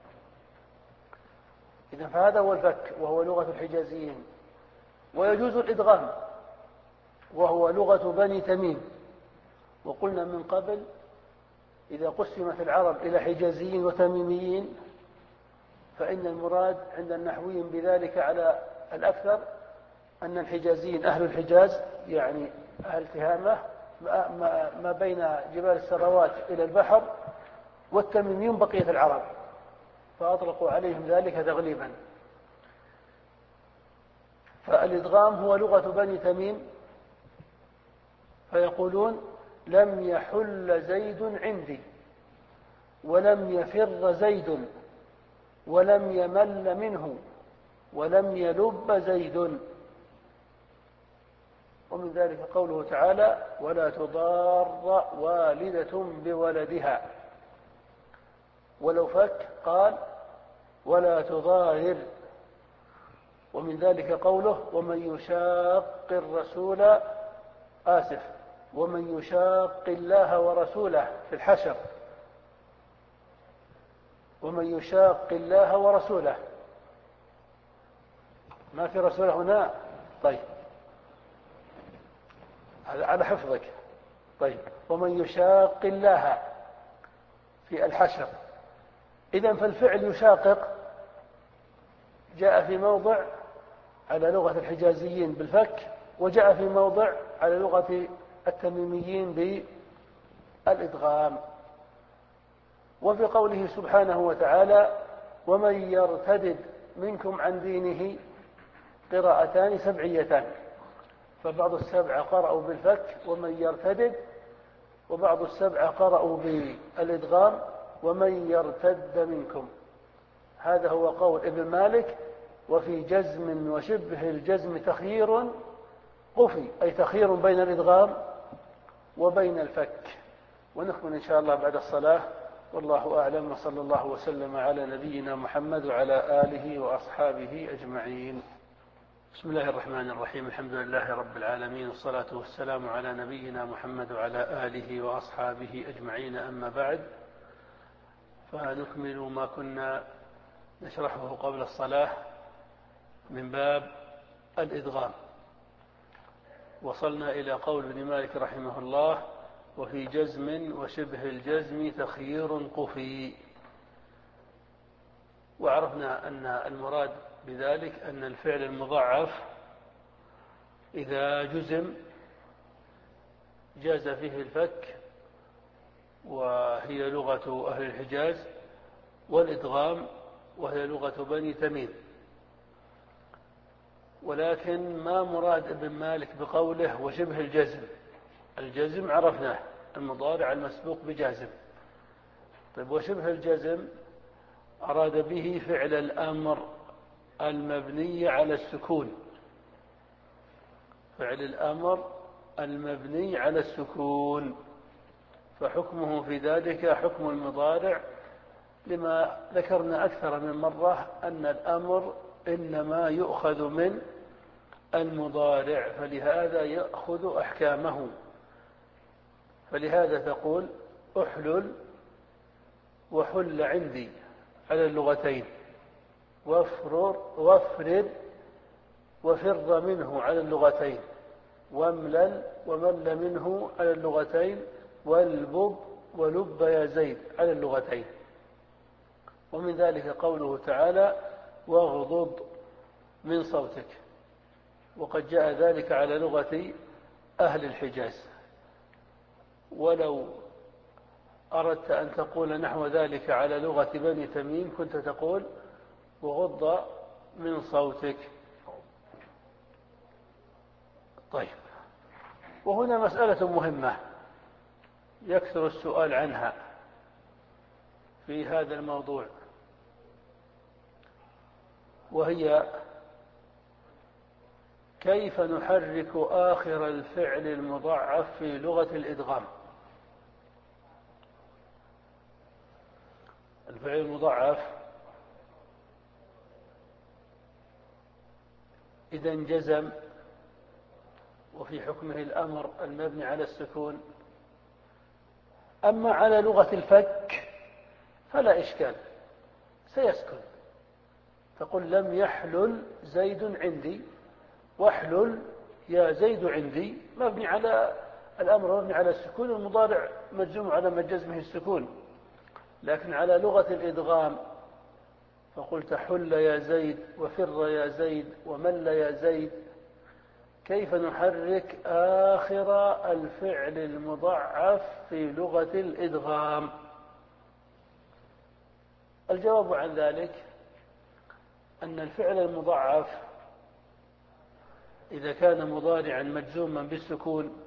إذن فهذا هو الفك، وهو لغة الحجازيين. ويجوز الإدغام، وهو لغة بني تميم. وقلنا من قبل إذا قسمت العرب إلى حجازيين وتميميين، فإن المراد عند النحويين بذلك على الأكثر أن الحجازيين أهل الحجاز، يعني أهل تهامة ما بين جبال السروات إلى البحر، والتميميون بقية العرب، فأطلقوا عليهم ذلك تغليبا. فالإدغام هو لغة بني تميم، فيقولون: لم يحل زيد عندي، ولم يفر زيد، ولم يمل منه، ولم يلب زيد. ومن ذلك قوله تعالى ولا تضار والدة بولدها، ولو فك قال ولا تضارر. ومن ذلك قوله ومن يشاق الرسول آسف ومن يشاق الله ورسوله في الحشر، ومن يشاق الله ورسوله، ما في رسول هنا. طيب على حفظك. طيب ومن يشاق الله في الحشر. إذن فالفعل يشاقق جاء في موضع على لغة الحجازيين بالفك، وجاء في موضع على لغة التميميين بالإدغام. وفي قوله سبحانه وتعالى ومن يرتدد منكم عن دينه قراءتان سبعيتان، فبعض السبعة قرأوا بالفك ومن يرتدد، وبعض السبعة قرأوا بالإدغام ومن يرتد منكم. هذا هو قول ابن مالك. وفي جزم وشبه الجزم تخيير قفي، أي تخيير بين الإدغام وبين الفك. ونكمل إن شاء الله بعد الصلاة، والله أعلم، وصلى الله وسلم على نبينا محمد وعلى آله وأصحابه أجمعين. بسم الله الرحمن الرحيم. الحمد لله رب العالمين، والصلاة والسلام على نبينا محمد وعلى آله وأصحابه أجمعين. أما بعد، فنكمل ما كنا نشرحه قبل الصلاة من باب الإدغام. وصلنا إلى قول ابن مالك رحمه الله وفي جزم وشبه الجزم تخيير قفي. وعرفنا أن المراد بذلك أن الفعل المضاعف إذا جزم جاز فيه الفك، وهي لغة أهل الحجاز، والإدغام وهي لغة بني تميم. ولكن ما مراد ابن مالك بقوله وشبه الجزم؟ الجزم عرفناه، المضارع المسبوق بجازم. طيب وشبه الجزم أراد به فعل الأمر المبني على السكون، فعل الأمر المبني على السكون، فحكمه في ذلك حكم المضارع، لما ذكرنا أكثر من مرة أن الأمر إنما يؤخذ من المضارع، فلهذا يأخذ أحكامه. فلهذا تقول أحلل وحل عندي على اللغتين، وافرر وافرد وفر منه على اللغتين، واملل ومل منه على اللغتين، والبض ولب يا زيد على اللغتين. ومن ذلك قوله تعالى واغضض من صوتك، وقد جاء ذلك على لغة أهل الحجاز. ولو أردت أن تقول نحو ذلك على لغة بني تميم كنت تقول وغض من صوتك. طيب، وهنا مسألة مهمة يكثر السؤال عنها في هذا الموضوع، وهي كيف نحرك آخر الفعل المضاعف في لغة الإدغام؟ الفعل المضاعف إذا انجزم وفي حكمه الأمر المبني على السكون. أما على لغة الفك فلا إشكال، سيسكن. تقول لم يحلل زيد عندي، واحلل يا زيد عندي، مبني على الأمر مبني على السكون، المضارع مجزوم على مجزمه السكون. لكن على لغة الإدغام فقلت حل يا زيد وفر يا زيد ومل يا زيد، كيف نحرك آخر الفعل المضاعف في لغة الإدغام؟ الجواب عن ذلك أن الفعل المضاعف إذا كان مضارعا مجزوما بالسكون،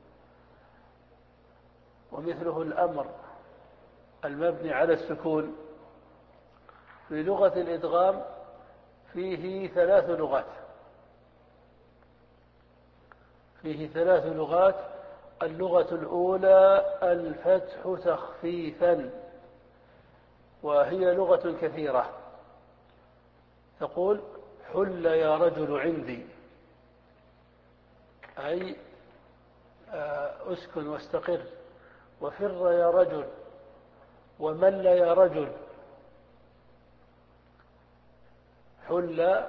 ومثله الأمر المبني على السكون، في لغة الإدغام فيه ثلاث لغات. فيه ثلاث لغات. اللغة الأولى الفتح تخفيفا، وهي لغة كثيرة. تقول حل يا رجل عندي، أي أسكن واستقر. وفر يا رجل، ومل يا رجل. حل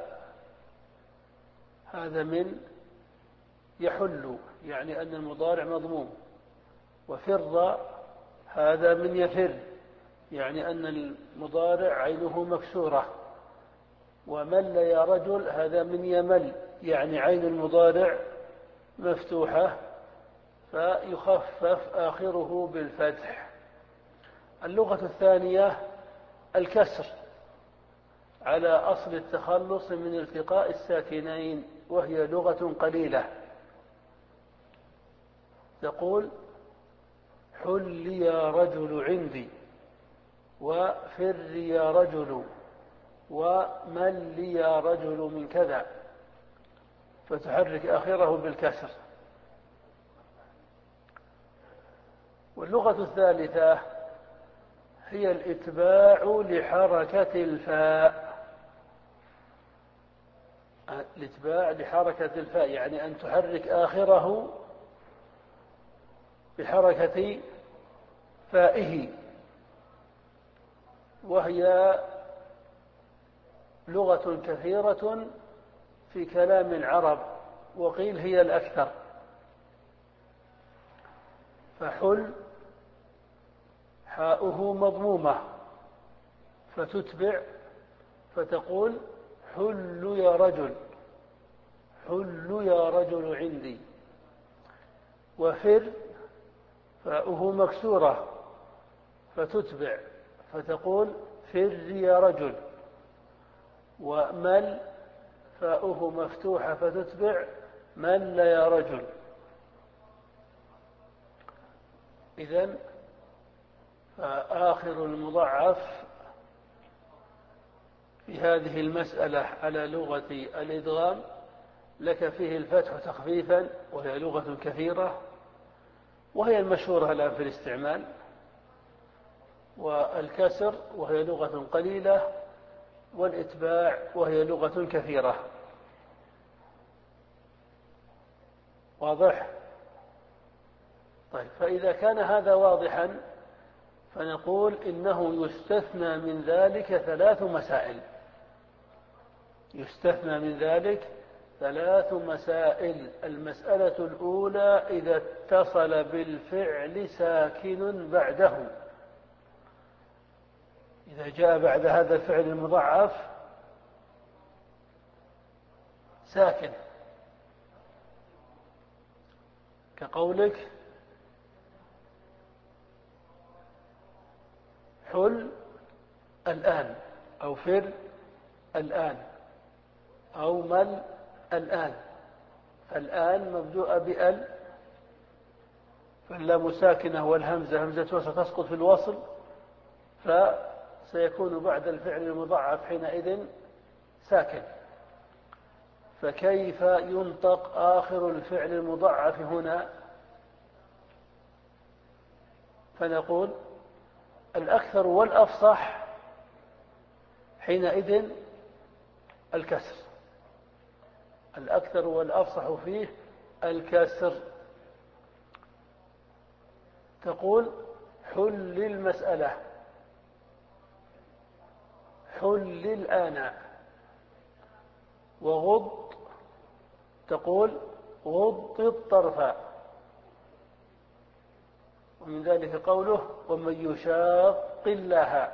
هذا من يحل، يعني أن المضارع مضموم. وفر هذا من يفر، يعني أن المضارع عينه مكسورة. ومل يا رجل هذا من يمل، يعني عين المضارع مفتوحة فيخفف آخره بالفتح. اللغة الثانية الكسر، على أصل التخلص من التقاء الساكنين، وهي لغة قليلة. تقول حل يا رجل عندي، وفر يا رجل، ومل يا رجل من كذا، فتحرك آخره بالكسر. واللغة الثالثة هي الإتباع لحركة الفاء. الإتباع لحركة الفاء يعني أن تحرك آخره بحركة فائه، وهي لغة كثيرة في كلام العرب، وقيل هي الأكثر. فحل حاؤه مضمومة فتتبع فتقول حل يا رجل، حل يا رجل عندي. وفر فاؤه مكسورة فتتبع فتقول فر يا رجل. ومل فاؤه مفتوحة فتتبع مل يا رجل. إذن فآخر المضاعف في هذه المسألة على لغة الإدغام لك فيه الفتح تخفيفا، وهي لغة كثيرة وهي المشهورة الآن في الاستعمال، والكسر وهي لغة قليلة، والإتباع وهي لغة كثيرة. واضح؟ طيب، فإذا كان هذا واضحا فنقول إنه يستثنى من ذلك ثلاث مسائل. يستثنى من ذلك ثلاث مسائل. المسألة الأولى إذا اتصل بالفعل ساكن بعده، إذا جاء بعد هذا الفعل المضاعف ساكن، كقولك حل الآن، أو فر الآن، أو مل الآن. الآن مبدوءة بأل، فاللام ساكنة والهمزة همزة وسط تسقط في الوصل، فسيكون بعد الفعل المضاعف حينئذ ساكن. فكيف ينطق آخر الفعل المضاعف هنا؟ فنقول الأكثر والأفصح حينئذ الكسر. الأكثر والأفصح فيه الكسر. تقول حل المسألة، حل الآن. وغض تقول غض الطرف. ومن ذلك قوله ومن يشاق الله.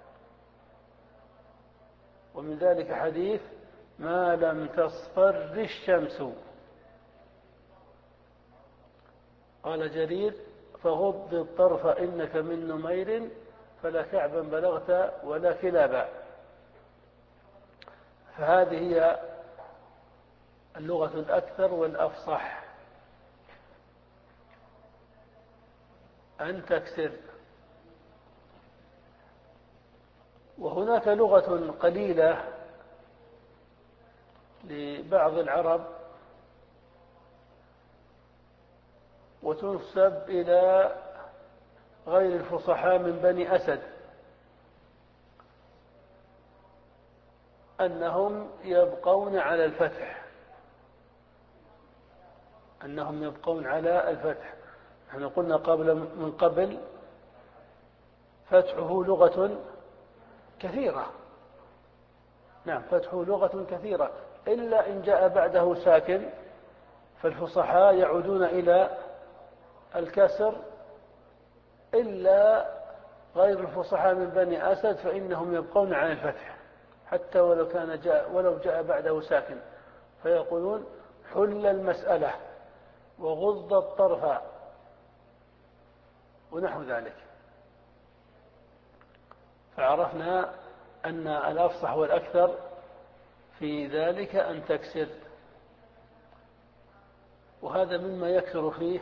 ومن ذلك حديث ما لم تصفر الشمس. قال جرير فغض الطرف إنك من نمير فلا كعبا بلغت ولا كلابا. فهذه هي اللغة الأكثر والأفصح، أن تكسر. وهناك لغة قليلة لبعض العرب وتنسب إلى غير الفصحاء من بني أسد أنهم يبقون على الفتح أنهم يبقون على الفتح نحن قلنا قبل من قبل فتحه لغة كثيرة. نعم فتحه لغة كثيرة إلا إن جاء بعده ساكن فالفصحاء يعودون إلى الكسر، إلا غير الفصحاء من بني أسد فإنهم يبقون على الفتح حتى ولو كان جاء ولو جاء بعده ساكن، فيقولون حل المسألة وغض الطرف ونحو ذلك. فعرفنا أن الأفصح والأكثر في ذلك أن تكسر، وهذا مما يكثر فيه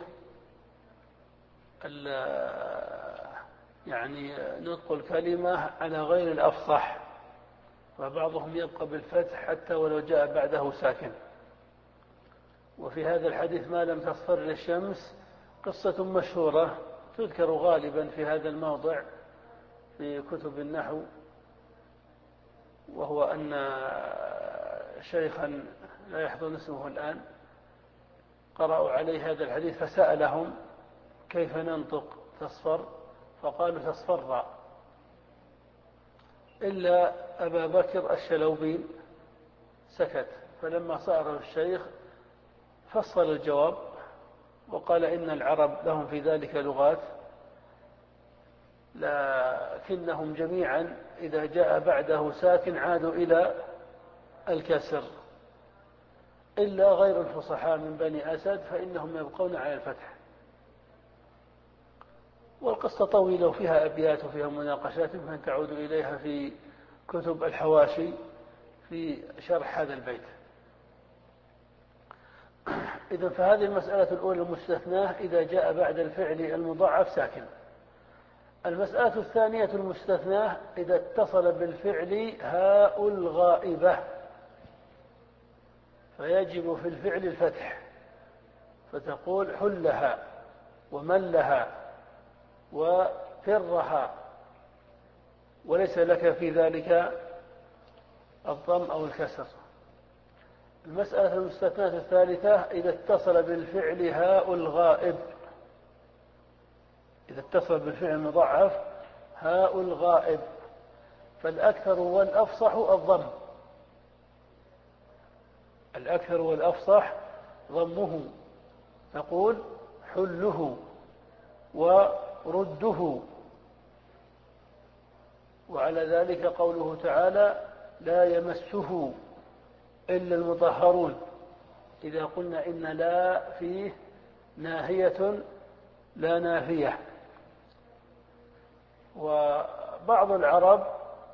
يعني نطق الكلمة على غير الأفصح، فبعضهم يبقى بالفتح حتى ولو جاء بعده ساكن. وفي هذا الحديث ما لم تصفر الشمس قصة مشهورة تذكر غالبا في هذا الموضع في كتب النحو، وهو أن شيخا لا يحضر اسمه الآن قرأوا عليه هذا الحديث فسألهم كيف ننطق تصفر، فقالوا تصفر، إلا أبا بكر الشلوبين سكت. فلما سأله الشيخ فصل الجواب وقال إن العرب لهم في ذلك لغات، لكنهم جميعا إذا جاء بعده ساكن عادوا إلى الكسر، إلا غير الفصحاء من بني أسد فإنهم يبقون على الفتح. والقصة طويلة وفيها أبيات وفيها مناقشات يمكن تعود إليها في كتب الحواشي في شرح هذا البيت. إذن فهذه المسألة الأولى المستثناة إذا جاء بعد الفعل المضاعف ساكن. المسألة الثانية المستثناة إذا اتصل بالفعل هاء الغائبة، فيجب في الفعل الفتح، فتقول حلها وملها وفرها، وليس لك في ذلك الضم أو الكسر. المسألة المستثناة الثالثة إذا اتصل بالفعل هاء الغائب، إذا اتصل بالفعل المضاعف هاء الغائب، فالأكثر والأفصح الضم، الأكثر والأفصح ضمه، نقول حله ورده. وعلى ذلك قوله تعالى لا يمسه إلا المطهرون، إذا قلنا إن لا فيه ناهية لا نافية. وبعض العرب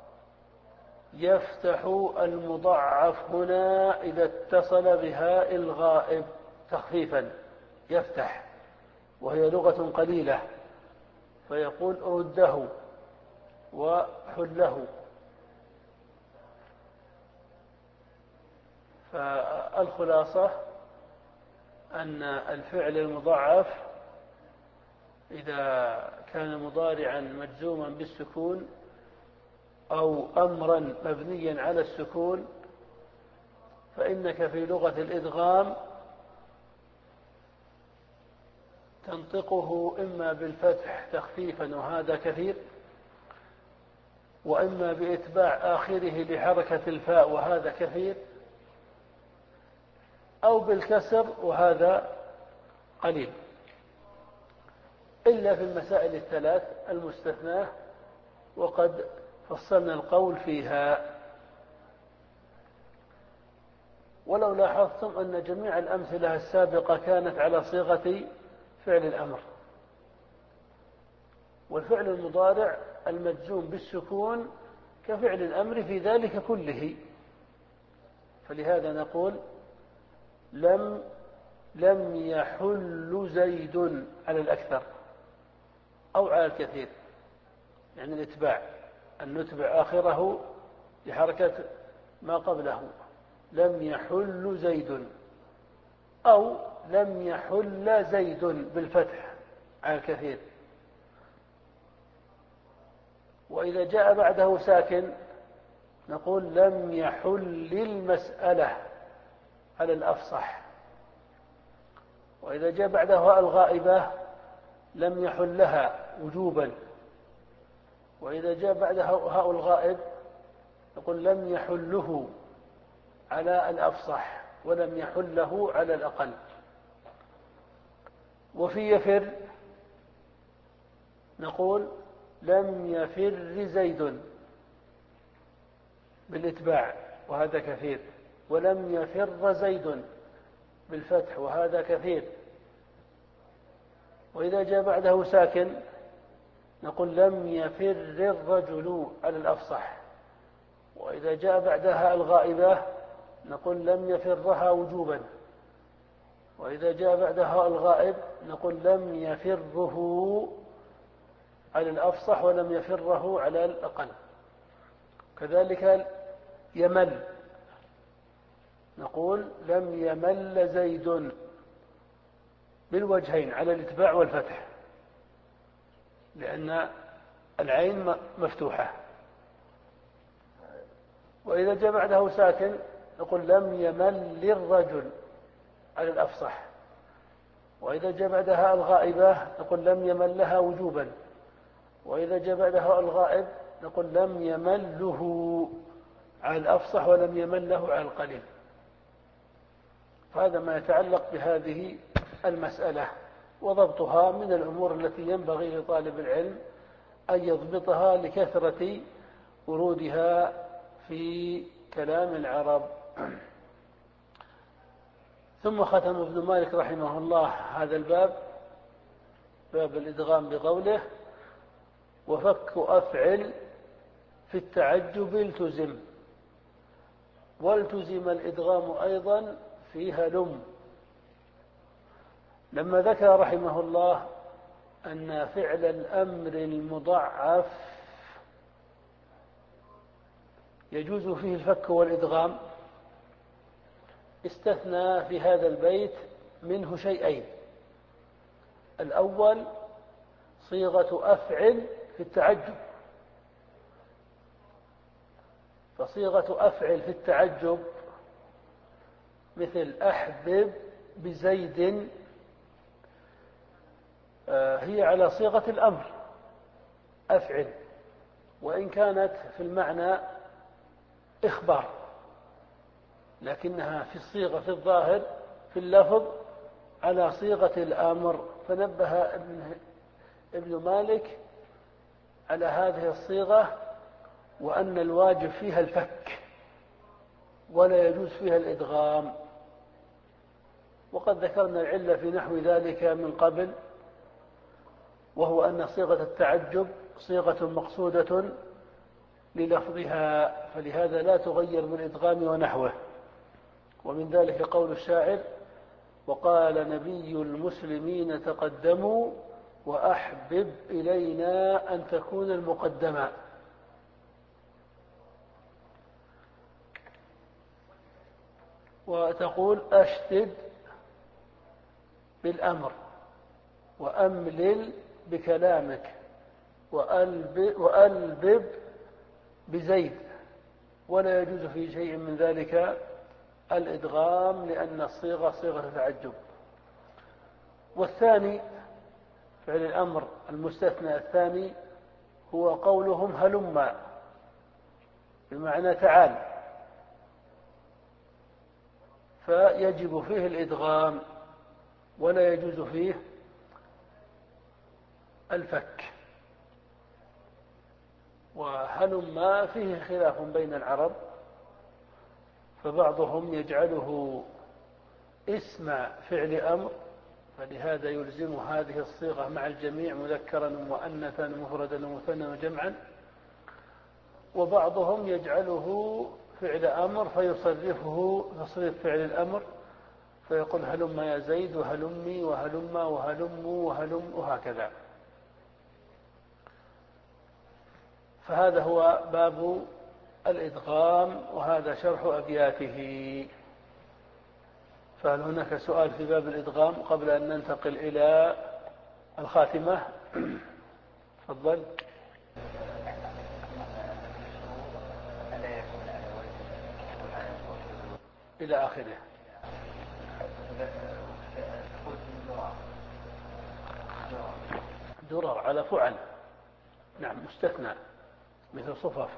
يفتح المضاعف هنا إذا اتصل بهاء الغائب تخفيفا، يفتح وهي لغة قليلة، فيقول رده وحله. فالخلاصة أن الفعل المضاعف إذا كان مضارعا مجزوما بالسكون أو أمرا مبنيا على السكون فإنك في لغة الإدغام تنطقه إما بالفتح تخفيفا وهذا كثير، وإما بإتباع آخره لحركة الفاء وهذا كثير، أو بالكسر وهذا قليل، إلا في المسائل الثلاث المستثناة وقد فصلنا القول فيها. ولو لاحظتم أن جميع الأمثلة السابقة كانت على صيغة فعل الأمر، والفعل المضارع المجزوم بالسكون كفعل الأمر في ذلك كله. فلهذا نقول لم لم يحل زيد على الأكثر أو على الكثير، يعني الاتباع أن نتبع آخره لحركة ما قبله، لم يحل زيد، أو لم يحل زيد بالفتح على الكثير. وإذا جاء بعده ساكن نقول لم يحل المسألة على الأفصح. وإذا جاء بعده هاء الغائبة لم يحلها وجوبا. وإذا جاء بعده هاء الغائب نقول لم يحله على الأفصح ولم يحله على الأقل. وفي يفر نقول لم يفر زيد بالإتباع وهذا كثير، ولم يفر زيد بالفتح وهذا كثير. وإذا جاء بعده ساكن نقول لم يفر الرجل على الأفصح. وإذا جاء بعدها الغائبة نقول لم يفرها وجوبا. وإذا جاء بعدها الغائب نقول لم يفره على الأفصح ولم يفره على الأقل. كذلك يمل نقول لم يمل زيد بالوجهين على الاتباع والفتح لأن العين مفتوحة. وإذا جاء بعده ساكن نقول لم يمل الرجل على الأفصح. وإذا جاء بعدها الغائبة نقول لم يملها وجوبا. وإذا جاء بعدها الغائب نقول لم يمله على الأفصح ولم يمله على القليل. فهذا ما يتعلق بهذه المسألة، وضبطها من الأمور التي ينبغي لطالب العلم أن يضبطها لكثرة ورودها في كلام العرب. ثم ختم ابن مالك رحمه الله هذا الباب، باب الإدغام، بقوله: وفك أفعل في التعجب التزم، والتزم الإدغام أيضا في هلم. لما ذكر رحمه الله أن فعل الأمر المضعف يجوز فيه الفك والإدغام، استثنى في هذا البيت منه شيئين. الأول صيغة أفعل في التعجب، فصيغة أفعل في التعجب مثل أحبب بزيد هي على صيغة الأمر أفعل، وإن كانت في المعنى إخبار، لكنها في الصيغة في الظاهر في اللفظ على صيغة الأمر. فنبه ابن, ابن مالك على هذه الصيغة وأن الواجب فيها الفك ولا يجوز فيها الإدغام. وقد ذكرنا العلة في نحو ذلك من قبل، وهو أن صيغة التعجب صيغة مقصودة للفظها، فلهذا لا تغير بالإدغام ونحوه. ومن ذلك قول الشاعر: وقال نبي المسلمين تقدموا وأحبب إلينا أن تكون المقدمة. وتقول أشتد بالأمر وأملل بكلامك وألبب بزيد، ولا يجوز في شيء من ذلك الإدغام لأن الصيغة صيغة تعجب. والثاني فعل الأمر المستثنى الثاني هو قولهم هلم بمعنى تعال، فيجب فيه الإدغام ولا يجوز فيه الفك. وهلم فيه خلاف بين العرب، فبعضهم يجعله اسم فعل أمر، فلهذا يلزم هذه الصيغة مع الجميع مذكرا ومؤنثا مفردا ومثنى وجمعا. وبعضهم يجعله فعل أمر فيصرفه تصريف فعل الأمر، فيقول هلم يا زيد وهلمي وهلم وهلم وهلم وهكذا. فهذا هو باب الإدغام، وهذا شرح أبياته. فهل هناك سؤال في باب الإدغام قبل أن ننتقل إلى الخاتمة؟ تفضل. إلى آخره. درر على فعل. نعم مستثنى مثل صفف.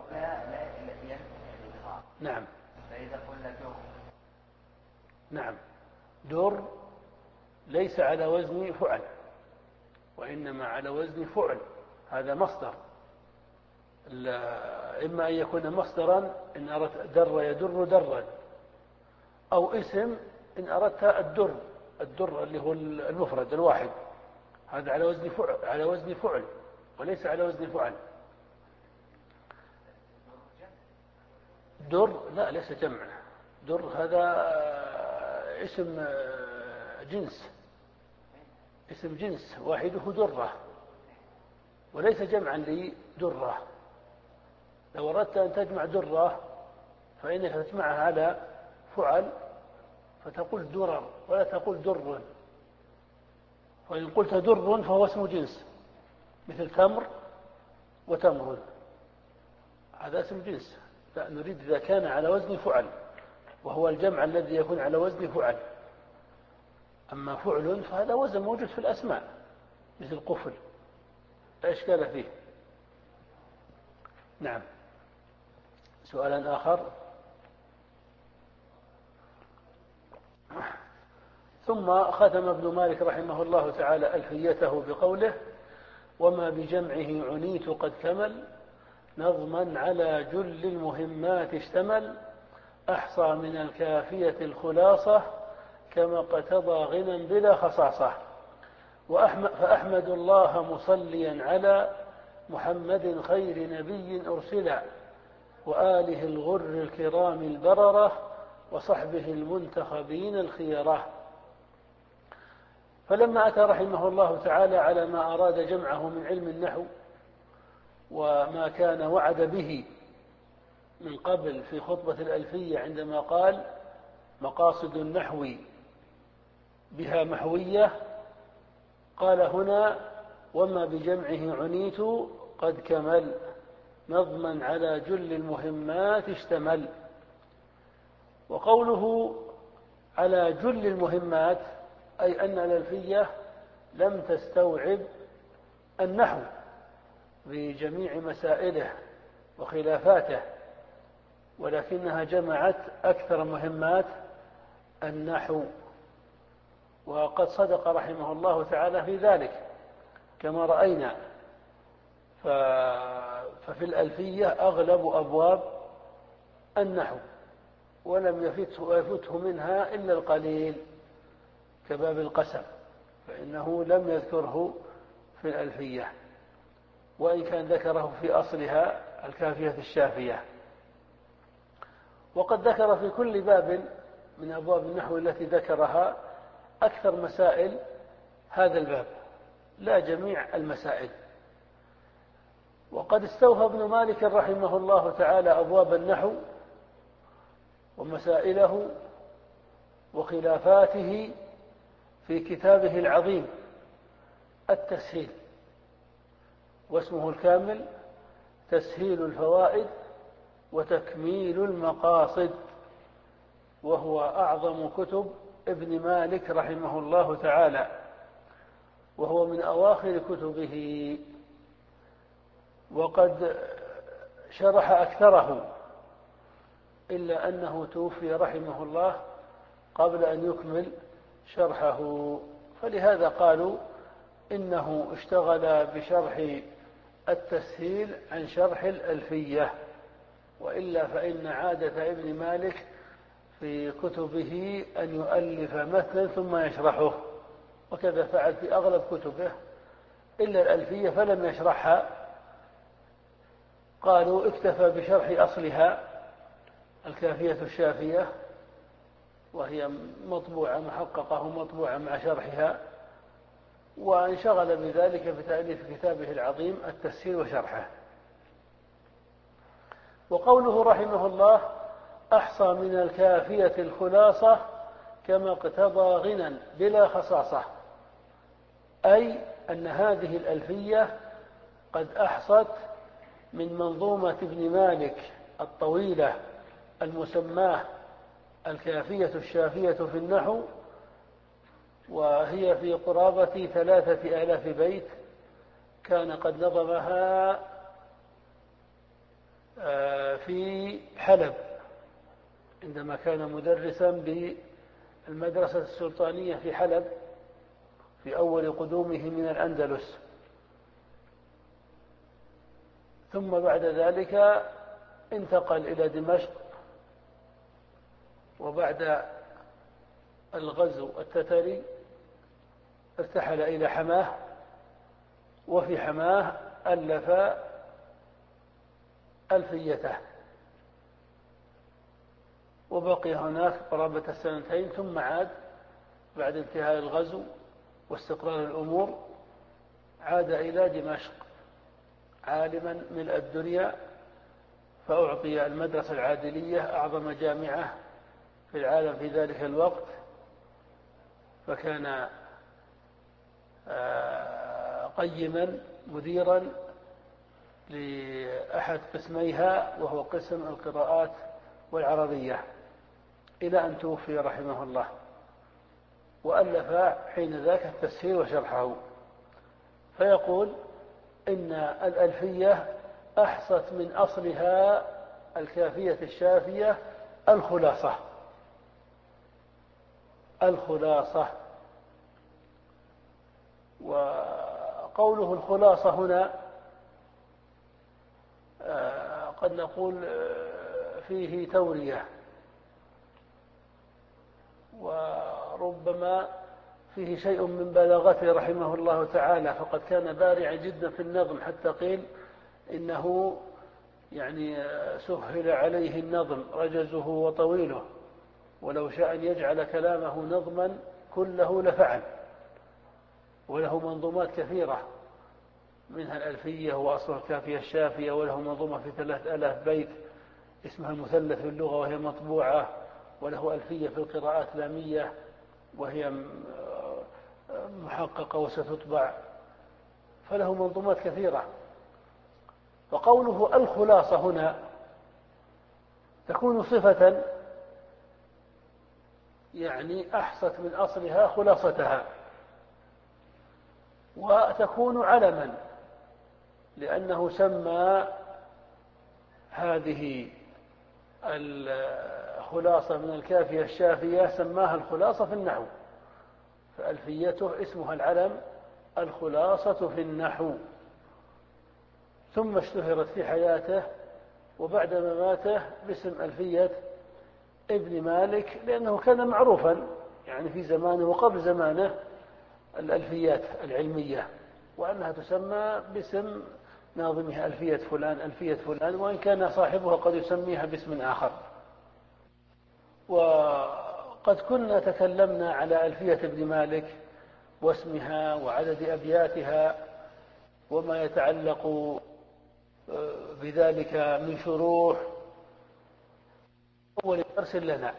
نعم. فإذا قلنا در. نعم در ليس على وزن فعل وإنما على وزن فعل. هذا مصدر، إما أن يكون مصدرا إن أردت در يدر درا، أو اسم إن أردت الدر الدر اللي هو المفرد الواحد. هذا على وزن فعل على وزن فعل وليس على وزن فعل. در لا ليس جمع. در هذا اسم جنس اسم جنس واحده درة وليس جمعا لدرة. لو أردت أن تجمع درة فإنك تجمعها على فعل فتقول درر ولا تقول در. وإن قلت در فهو اسم جنس مثل تمر وتمر، هذا اسم جنس. لا نريد إذا كان على وزن فعل، وهو الجمع الذي يكون على وزن فعل. أما فعل فهذا وزن موجود في الأسماء مثل قفل، لا إشكال فيه. نعم. سؤالا آخر. ثم ختم ابن مالك رحمه الله تعالى ألفيته بقوله: وما بجمعه عنيت قد كمل، نظما على جل المهمات اشتمل، أحصى من الكافية الخلاصة، كما اقتضى غنى بلا خصاصة. فأحمد الله مصليا على محمد خير نبي أرسلا، وآله الغر الكرام البررة، وصحبه المنتخبين الخيرة. فلما أتى رحمه الله تعالى على ما أراد جمعه من علم النحو وما كان وعد به من قبل في خطبة الألفية عندما قال: مقاصد النحو بها محوية، قال هنا: وما بجمعه عنيت قد كمل، نظما على جل المهمات اشتمل. وقوله على جل المهمات أي أن الألفية لم تستوعب النحو بجميع مسائله وخلافاته، ولكنها جمعت أكثر مهمات النحو. وقد صدق رحمه الله تعالى في ذلك كما رأينا. ففي الألفية أغلب أبواب النحو، ولم يفته, يفته منها إلا القليل، كباب القسم فإنه لم يذكره في الألفية، وإن كان ذكره في أصلها الكافية الشافية. وقد ذكر في كل باب من أبواب النحو التي ذكرها أكثر مسائل هذا الباب، لا جميع المسائل. وقد استوفى ابن مالك رحمه الله تعالى أبواب النحو ومسائله وخلافاته في كتابه العظيم التسهيل، واسمه الكامل تسهيل الفوائد وتكميل المقاصد، وهو أعظم كتب ابن مالك رحمه الله تعالى، وهو من أواخر كتبه. وقد شرح أكثره، إلا أنه توفي رحمه الله قبل أن يكمل شرحه، فلهذا قالوا إنه اشتغل بشرح التسهيل عن شرح الألفية. وإلا فإن عادة ابن مالك في كتبه أن يؤلف متنا ثم يشرحه، وكذا فعل في أغلب كتبه إلا الألفية فلم يشرحها. قالوا اكتفى بشرح أصلها الكافية الشافية، وهي مطبوعة محققة مطبوعة مع شرحها، وانشغل بذلك بتأليف كتابه العظيم التسهيل وشرحه. وقوله رحمه الله: أحصى من الكافية الخلاصة كما اقتضى غنى بلا خصاصة، أي أن هذه الألفية قد أحصت من منظومة ابن مالك الطويلة المسماة الكافية الشافية في النحو، وهي في قرابة ثلاثة آلاف بيت، كان قد نظمها في حلب عندما كان مدرسا بالمدرسة السلطانية في حلب في أول قدومه من الأندلس. ثم بعد ذلك انتقل إلى دمشق، وبعد الغزو التتري ارتحل إلى حماه، وفي حماه ألف ألفيته، وبقي هناك قرابة السنتين، ثم عاد بعد انتهاء الغزو واستقرار الأمور، عاد إلى دمشق عالما ملء الدنيا، فأعطي المدرسة العادلية أعظم جامعة في العالم في ذلك الوقت، فكان قيما مديرا لأحد قسميها وهو قسم القراءات والعربية، إلى أن توفي رحمه الله، وألف حين ذاك التسهيل وشرحه. فيقول إن الألفية أحصت من أصلها الكافية الشافية الخلاصة. الخلاصة وقوله الخلاصة هنا قد نقول فيه تورية، وربما فيه شيء من بلاغته رحمه الله تعالى، فقد كان بارعا جدا في النظم، حتى قيل إنه يعني سهل عليه النظم رجزه وطويله، ولو شاء أن يجعل كلامه نظما كله لفعل. وله منظومات كثيرة، منها الألفية وأصل الكافية الشافية، وله منظومة في ثلاث آلاف بيت اسمها المثلث في اللغة وهي مطبوعة، وله ألفية في القراءات لامية وهي محققة وستطبع، فله منظومات كثيرة. فقوله الخلاصة هنا تكون صفة، يعني أحصت من أصلها خلاصتها، وتكون علما، لأنه سمى هذه الخلاصة من الكافية الشافية سماها الخلاصة في النحو، فألفيته اسمها العلم الخلاصة في النحو. ثم اشتهرت في حياته وبعد مماته باسم ألفية ابن مالك، لأنه كان معروفا يعني في زمانه وقبل زمانه الألفيات العلمية، وأنها تسمى باسم ناظمها ألفية فلان ألفية فلان، وإن كان صاحبها قد يسميها باسم آخر. وقد كنا تكلمنا على ألفية ابن مالك واسمها وعدد أبياتها وما يتعلق بذلك من شروح أول درس لنا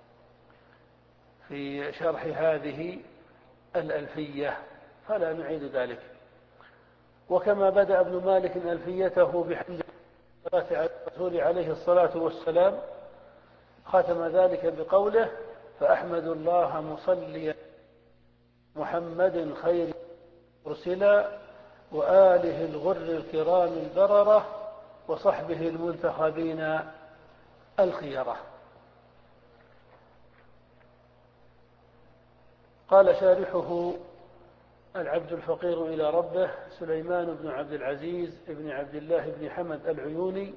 في شرح هذه الألفية، فلا نعيد ذلك. وكما بدأ ابن مالك ألفيته بحمد الصلاة على الرسول عليه الصلاة والسلام، ختم ذلك بقوله: فأحمد الله مصليا محمد خير مرسلا وآله الغر الكرام البررة وصحبه المنتخبين الخيرة. قال شارحه العبد الفقير إلى ربه سليمان بن عبد العزيز بن عبد الله بن حمد العيوني: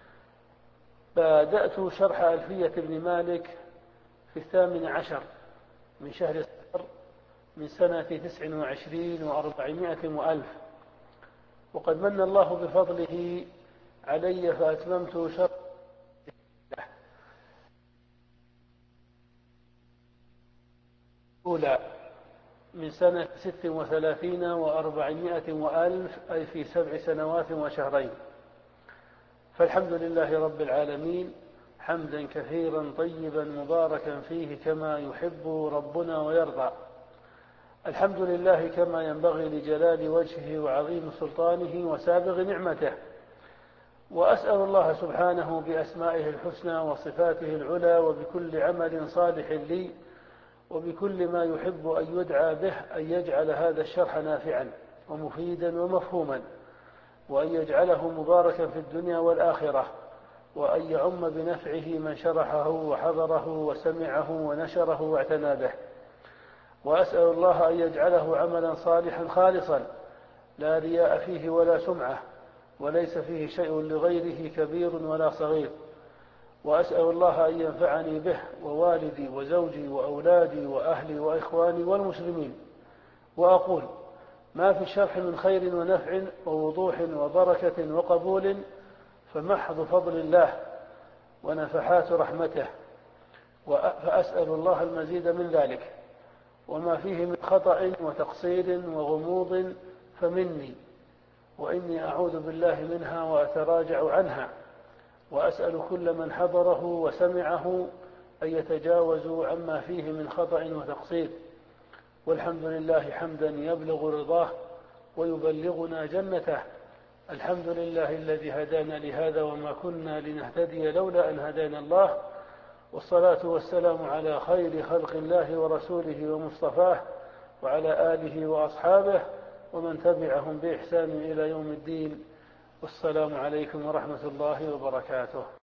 بدأت شرح ألفية ابن مالك في الثامن عشر من شهر صفر من سنة تسع وعشرين وأربعمائة وألف، وقد من الله بفضله علي فأتممت شرح أولى من سنة ست وثلاثين وأربعمائة وألف، أي في سبع سنوات وشهرين. فالحمد لله رب العالمين حمدا كثيرا طيبا مباركا فيه كما يحب ربنا ويرضى. الحمد لله كما ينبغي لجلال وجهه وعظيم سلطانه وسابغ نعمته، وأسأل الله سبحانه بأسمائه الحسنى وصفاته العلى وبكل عمل صالح لي وبكل ما يحب أن يدعى به أن يجعل هذا الشرح نافعا ومفيدا ومفهوما، وأن يجعله مباركا في الدنيا والآخرة، وأن يعم بنفعه من شرحه وحضره وسمعه ونشره واعتنى به. وأسأل الله أن يجعله عملا صالحا خالصا لا رياء فيه ولا سمعة، وليس فيه شيء لغيره كبير ولا صغير. وأسأل الله أن ينفعني به ووالدي وزوجي وأولادي وأهلي وإخواني والمسلمين. وأقول: ما في الشرح من خير ونفع ووضوح وبركة وقبول فمحض فضل الله ونفحات رحمته، فأسأل الله المزيد من ذلك. وما فيه من خطأ وتقصير وغموض فمني، وإني أعوذ بالله منها وأتراجع عنها. وأسأل كل من حضره وسمعه أن يتجاوزوا عما فيه من خطأ وتقصير. والحمد لله حمدا يبلغ رضاه ويبلغنا جنته. الحمد لله الذي هدانا لهذا وما كنا لنهتدي لولا أن هدانا الله. والصلاة والسلام على خير خلق الله ورسوله ومصطفاه وعلى آله وأصحابه ومن تبعهم بإحسان إلى يوم الدين. والسلام عليكم ورحمة الله وبركاته.